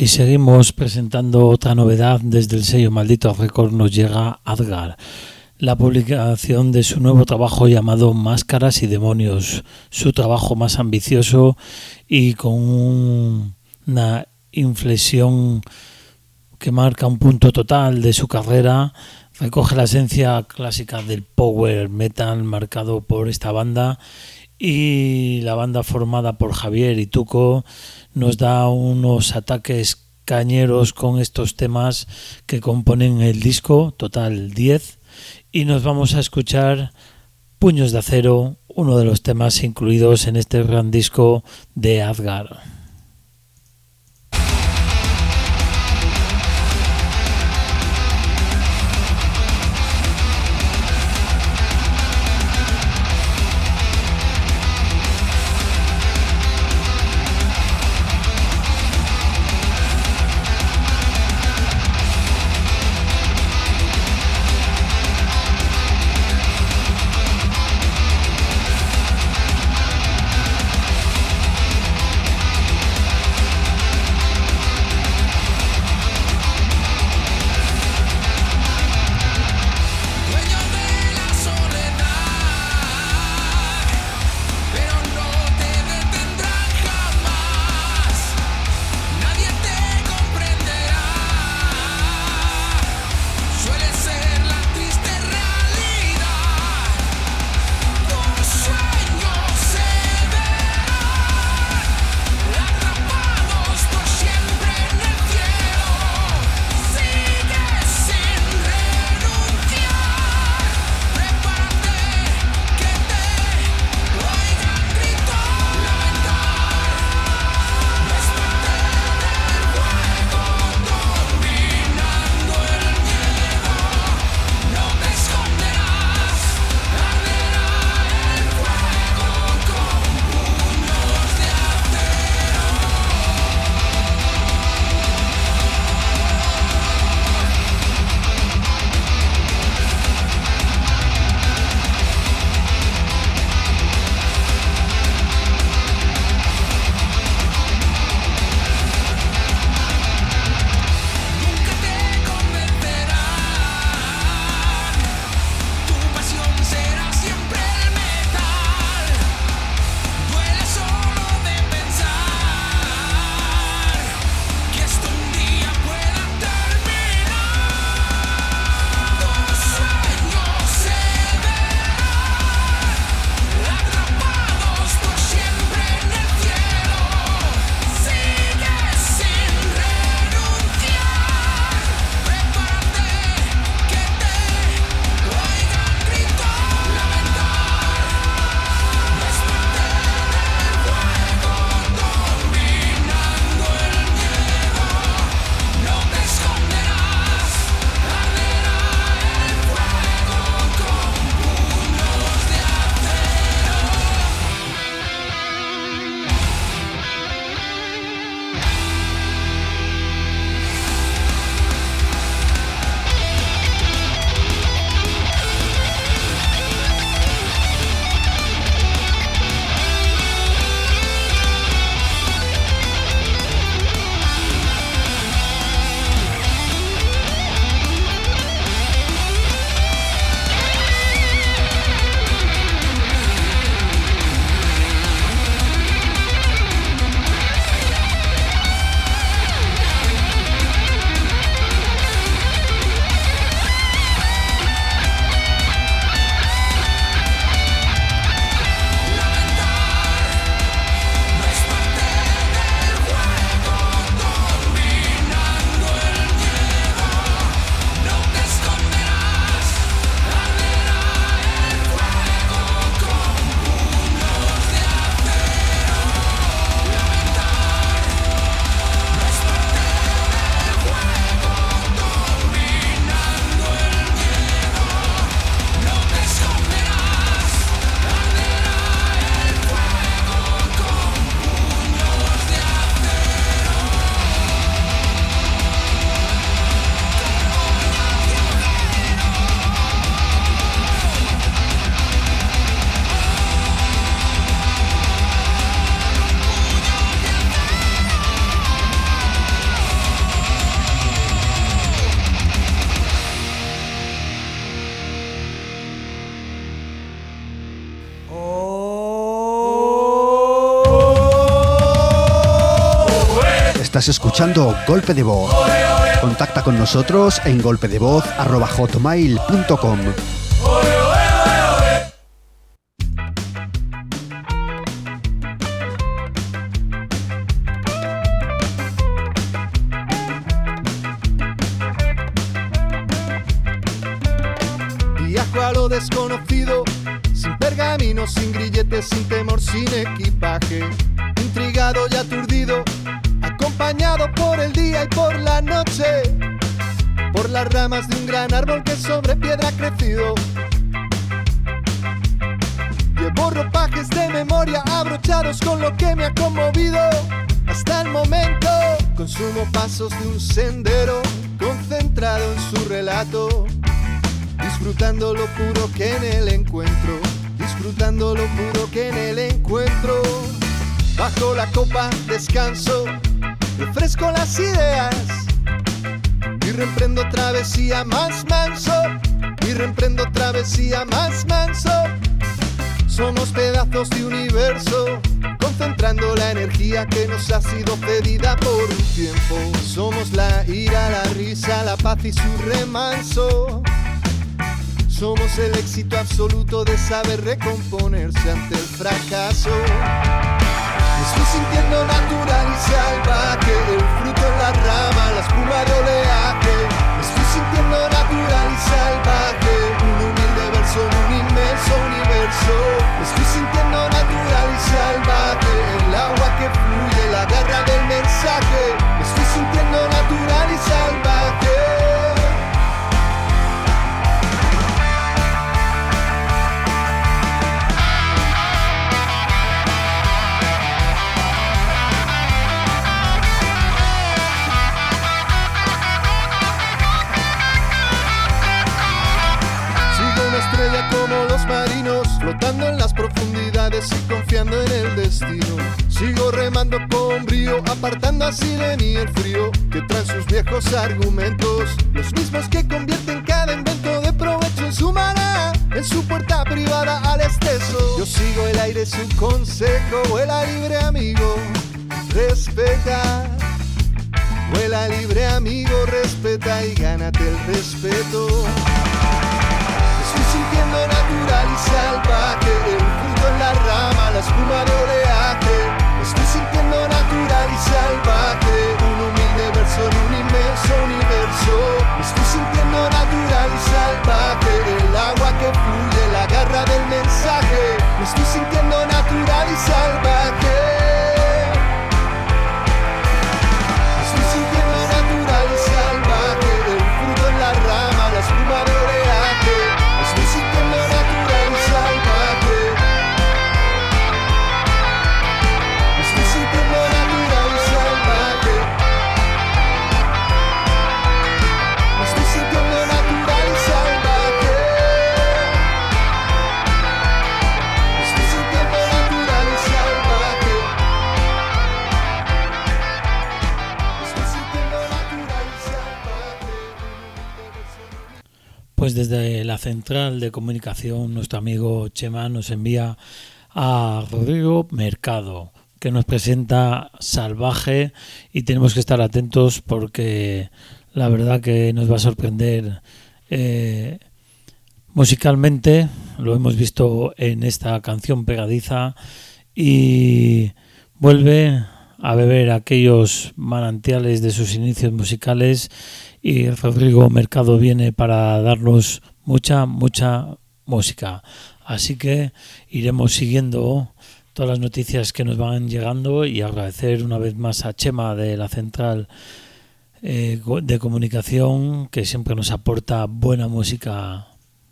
Y seguimos presentando otra novedad desde el sello Maldito Record. Nos llega Adgar, la publicación de su nuevo trabajo llamado Máscaras y Demonios, su trabajo más ambicioso y con un, una inflexión que marca un punto total de su carrera. Recoge la esencia clásica del power metal marcado por esta banda, y la banda formada por Javier y Tuco nos da unos ataques cañeros con estos temas que componen el disco, total diez, y nos vamos a escuchar Puños de Acero, uno de los temas incluidos en este gran disco de Adgar. We'll be right back. Estás escuchando Golpe de Voz. Contacta con nosotros en golpedevoz arroba hotmail punto com. Viajo a lo desconocido, sin pergaminos, sin grilletes, sin temor, sin equipaje. Intrigado y aturdido, acompañado por el día y por la noche, por las ramas de un gran árbol que sobre piedra ha crecido. Llevo ropajes de memoria abrochados con lo que me ha conmovido. Hasta el momento consumo pasos de un sendero, concentrado en su relato, disfrutando lo puro que en él encuentro, disfrutando lo puro que en él encuentro. Bajo la copa descanso, refresco las ideas y reemprendo travesía más manso, y reemprendo travesía más manso. Somos pedazos de universo, concentrando la energía que nos ha sido pedida por un tiempo. Somos la ira, la risa, la paz y su remanso. Somos el éxito absoluto de saber recomponerse ante el fracaso. Me estoy sintiendo natural y salvaje, el fruto en la rama, la espuma de oleaje. Me estoy sintiendo natural y salvaje, un humilde verso en un inmenso universo. Me estoy sintiendo natural y salvaje, el agua que fluye, la garra del mensaje. Me estoy sintiendo natural y salvaje. Estrella como los marinos, flotando en las profundidades y confiando en el destino. Sigo remando con brío, apartando así de mí el frío que traen sus viejos argumentos, los mismos que convierten cada invento de provecho en su maná, en su puerta privada al exceso. Yo sigo el aire, su consejo, vuela libre amigo, respeta. Vuela libre amigo, respeta y gánate el respeto. Estoy sintiendo natural y salvaje, el fruto en la rama, la espuma de oleaje. Estoy sintiendo natural y salvaje, un humilde verso en un inmenso universo. Estoy sintiendo natural y salvaje, el agua que fluye, la garra del mensaje. Me estoy sintiendo natural y salvaje. Estoy sintiendo natural y salvaje, el fruto en la rama, la espuma de oleaje. Estoy sintiendo natural y salvaje. Estoy sintiendo natural y salvaje. Estoy sintiendo natural y salvaje. Estoy sintiendo natural y salvaje. Estoy sintiendo natural y salvaje. Pues desde la central de comunicación nuestro amigo Chema nos envía a Rodrigo Mercado, que nos presenta Salvaje, y tenemos que estar atentos porque la verdad que nos va a sorprender eh, musicalmente. Lo hemos visto en esta canción pegadiza y vuelve a beber aquellos manantiales de sus inicios musicales, y Rodrigo Mercado viene para darnos mucha, mucha música. Así que iremos siguiendo todas las noticias que nos van llegando y agradecer una vez más a Chema de la central eh, de comunicación, que siempre nos aporta buena música.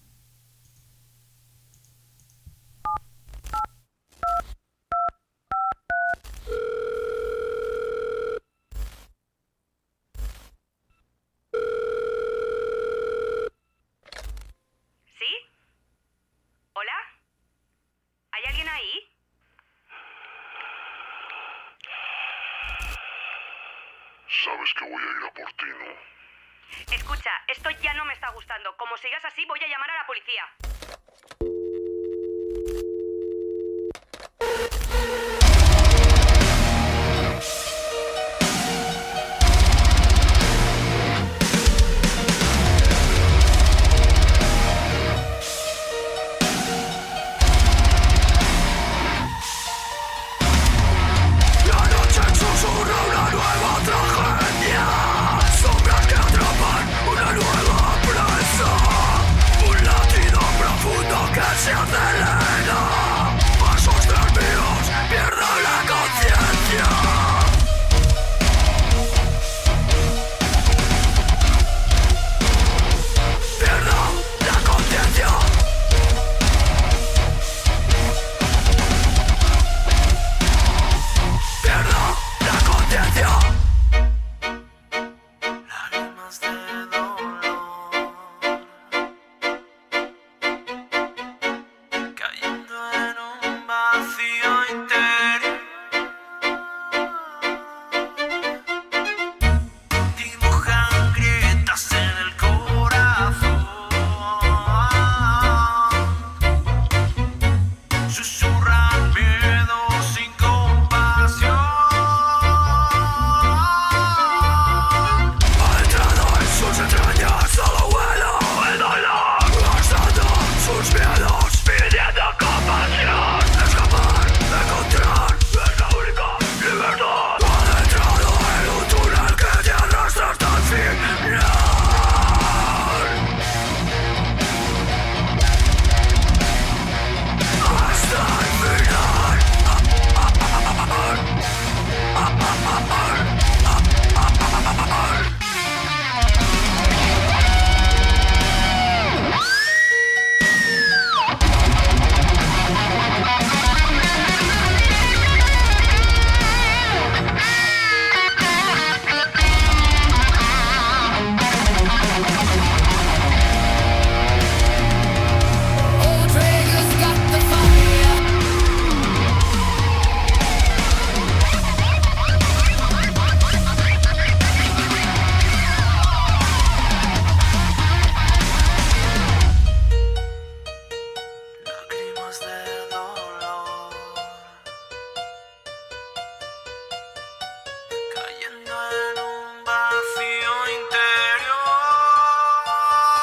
Sabes que voy a ir a por ti, ¿no? Escucha, esto ya no me está gustando. Como sigas así, voy a llamar a la policía.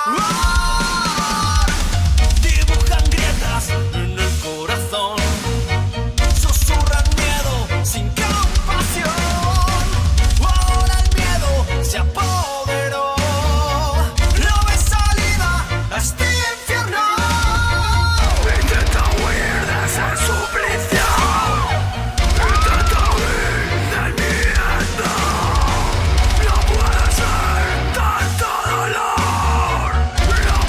Dibujan grietas en el corazón, susurran miedo sin compasión. Ahora el miedo se apoderó, no ves salida a este infierno. Intenta huir de ese suplicio, intenta huir del miedo. No puede ser tanto dolor, no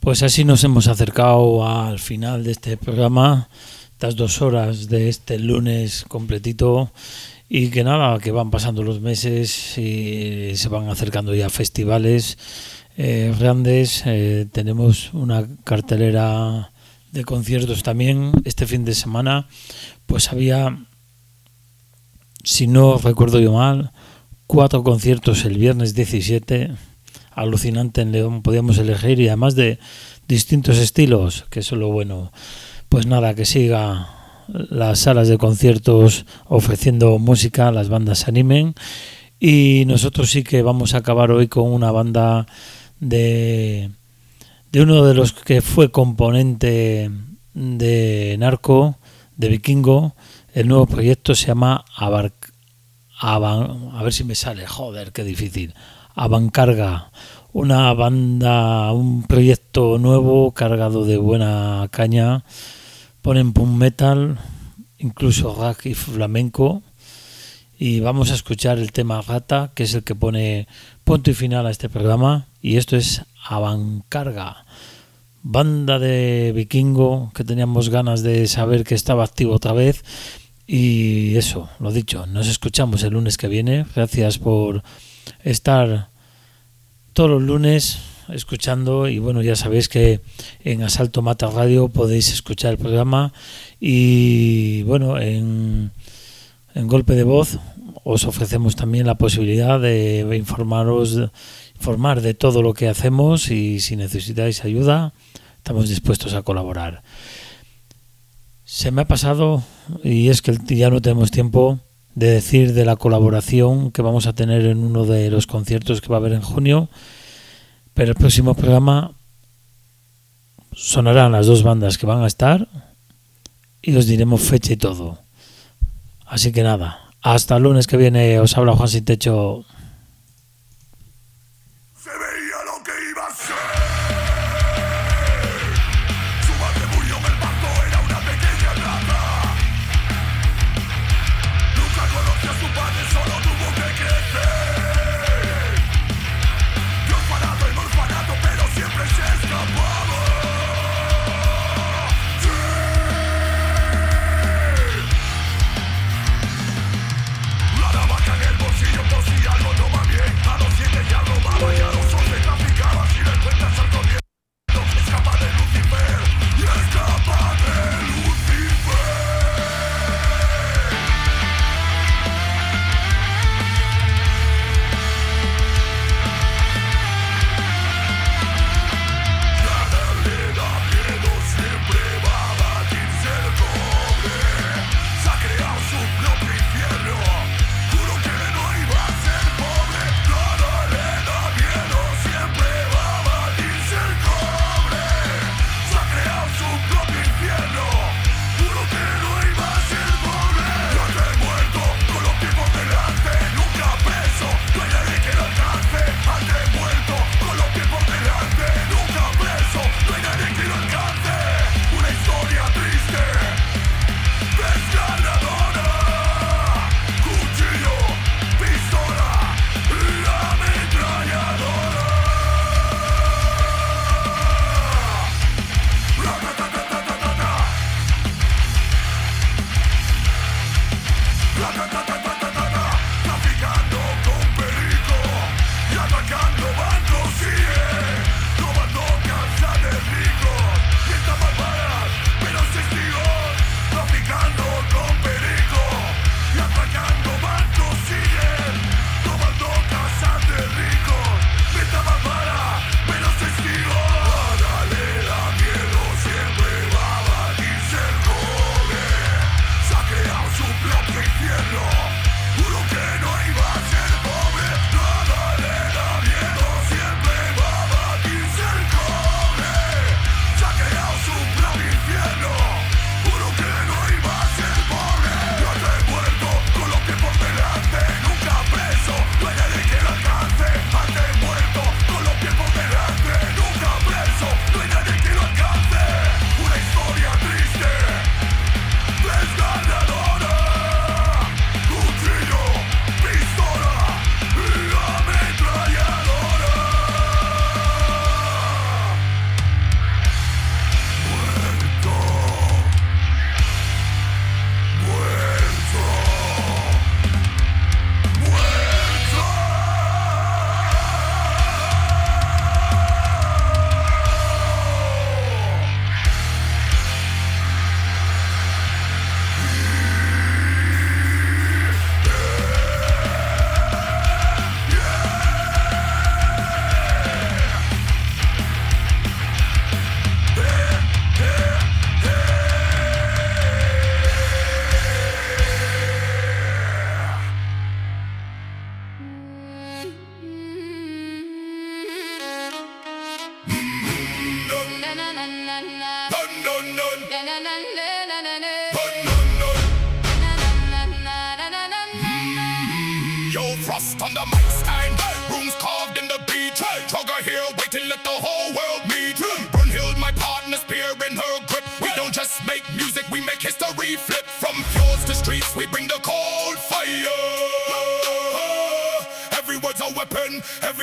Pues así nos hemos acercado al final de este programa, estas dos horas de este lunes completito, y que nada, que van pasando los meses y se van acercando ya festivales eh, grandes. Eh, tenemos una cartelera de conciertos también este fin de semana. Pues había, si no recuerdo yo mal, cuatro conciertos el viernes diecisiete. Alucinante en León, podíamos elegir, y además de distintos estilos, que eso es lo bueno. Pues nada, que siga las salas de conciertos ofreciendo música, las bandas se animen, y nosotros sí que vamos a acabar hoy con una banda de, de uno de los que fue componente de Narco, de Vikingo. El nuevo proyecto se llama Abar, Aban, a ver si me sale, joder, qué difícil. Avancarga, una banda, un proyecto nuevo cargado de buena caña. Ponen punk metal, incluso rock y flamenco. Y vamos a escuchar el tema Rata, que es el que pone punto y final a este programa. Y esto es Avancarga, banda de Vikingo, que teníamos ganas de saber que estaba activo otra vez. Y eso, lo dicho, nos escuchamos el lunes que viene. Gracias por estar todos los lunes escuchando, y bueno, ya sabéis que en Asalto Mata Radio podéis escuchar el programa, y bueno, en, en Golpe de Voz os ofrecemos también la posibilidad de informaros, informar de todo lo que hacemos, y si necesitáis ayuda estamos dispuestos a colaborar. Se me ha pasado, y es que ya no tenemos tiempo de decir de la colaboración que vamos a tener en uno de los conciertos que va a haber en junio, pero el próximo programa sonarán las dos bandas que van a estar y os diremos fecha y todo. Así que nada, hasta el lunes que viene. Os habla Juan Sin Techo. Por si algo no va bien, a los siete ya robaba, ya los once traficaba, si le cuentas algo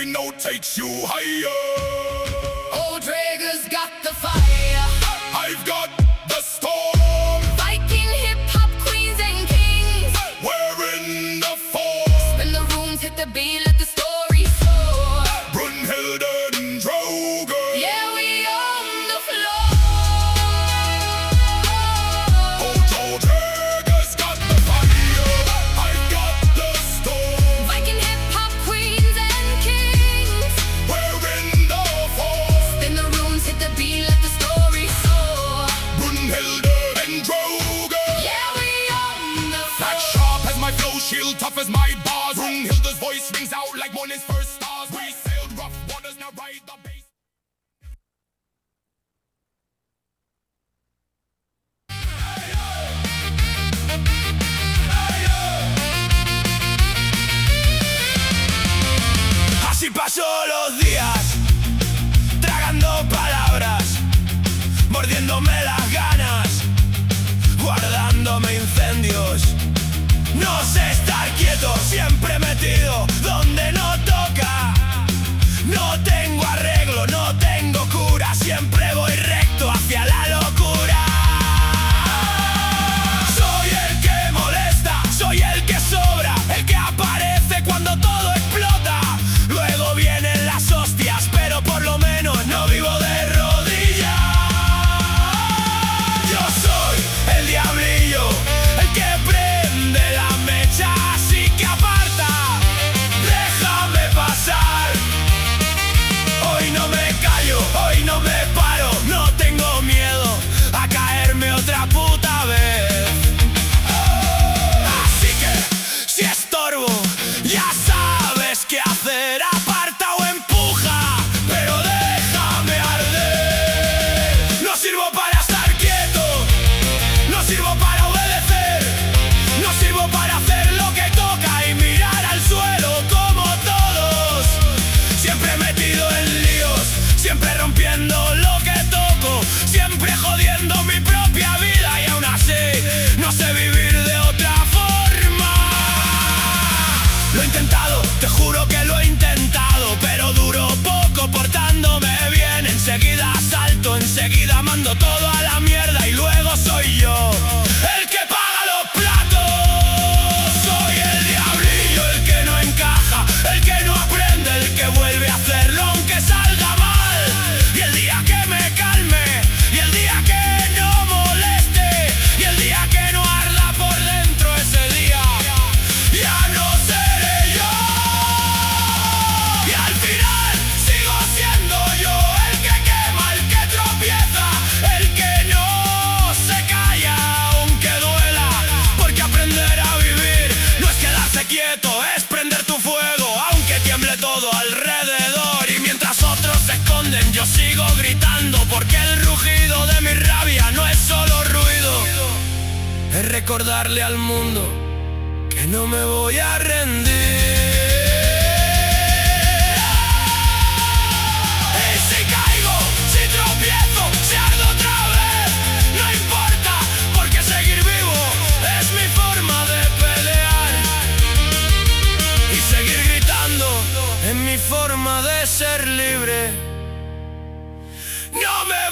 every note takes you higher. Old Drager's got the fire. I've got the storm. Viking hip-hop queens and kings. We're in the form. When the rooms hit the beat, let the story soar. Brunhilde and Droger. Yeah, we on the floor. Old Drager's got the fire. I've got the storm. Viking hip-hop queens and kings. We're in the form. When the rooms hit the beat, let the story soar. Brunhilde and Droger. Yeah, we on the floor. That sharp as my flow, shield tough as my bars. Brunhilde's voice rings out like morning's first stars. We sailed rough waters, now ride the base. Así paso los días, tragando palabras, mordiéndome las ganas, guardándome incendios. No sé estar quieto, siempre metido donde no toca. No tengo arreglo, no tengo cura, siempre voy recto hacia la locura. Soy el que molesta, soy el que sobra, el que aparece cuando todo explota. Luego vienen las hostias, pero por lo menos no vivo de rodillas. Yo soy el diablillo, el que prende la mecha, así que aparta, déjame pasar. Hoy no me callo, hoy no me paro, no tengo miedo a caerme otra puta vez. Así que, si estorbo, ya sabes qué hacer, aparta o empuja, pero déjame arder. No sirvo para estar quieto, no sirvo para obedecer, no sirvo para hacer lo que toca y mirar al suelo como todos. Siempre metido en líos, siempre rompiendo lo que toco, siempre jodiendo mi propia vida y aún así no sé vivir de otra forma. Lo he intentado, te juro que lo he intentado, pero duro poco portándome bien. Enseguida salto, enseguida mando todo a la mierda y luego soy yo el que paga los platos. Soy el diablillo, el que no encaja, el que no aprende, el que vuelve a hacerlo aunque salga mal. Y el día que me calme, y el día que no moleste, y el día que no arda por dentro, ese día ya no seré yo. Y al final sigo siendo yo el que quema, el que tropieza, el que no se calla aunque duela. Porque aprender a vivir no es quedarse quieto, es prender tu fuego aunque tiemble todo alrededor. Y mientras otros se esconden yo sigo gritando, porque el rugido de mi rabia no es solo ruido, es recordarle al mundo que no me voy a rendir. Y si caigo, si tropiezo, si ardo otra vez, no importa, porque seguir vivo es mi forma de pelear. Y seguir gritando es mi forma de ser libre. No me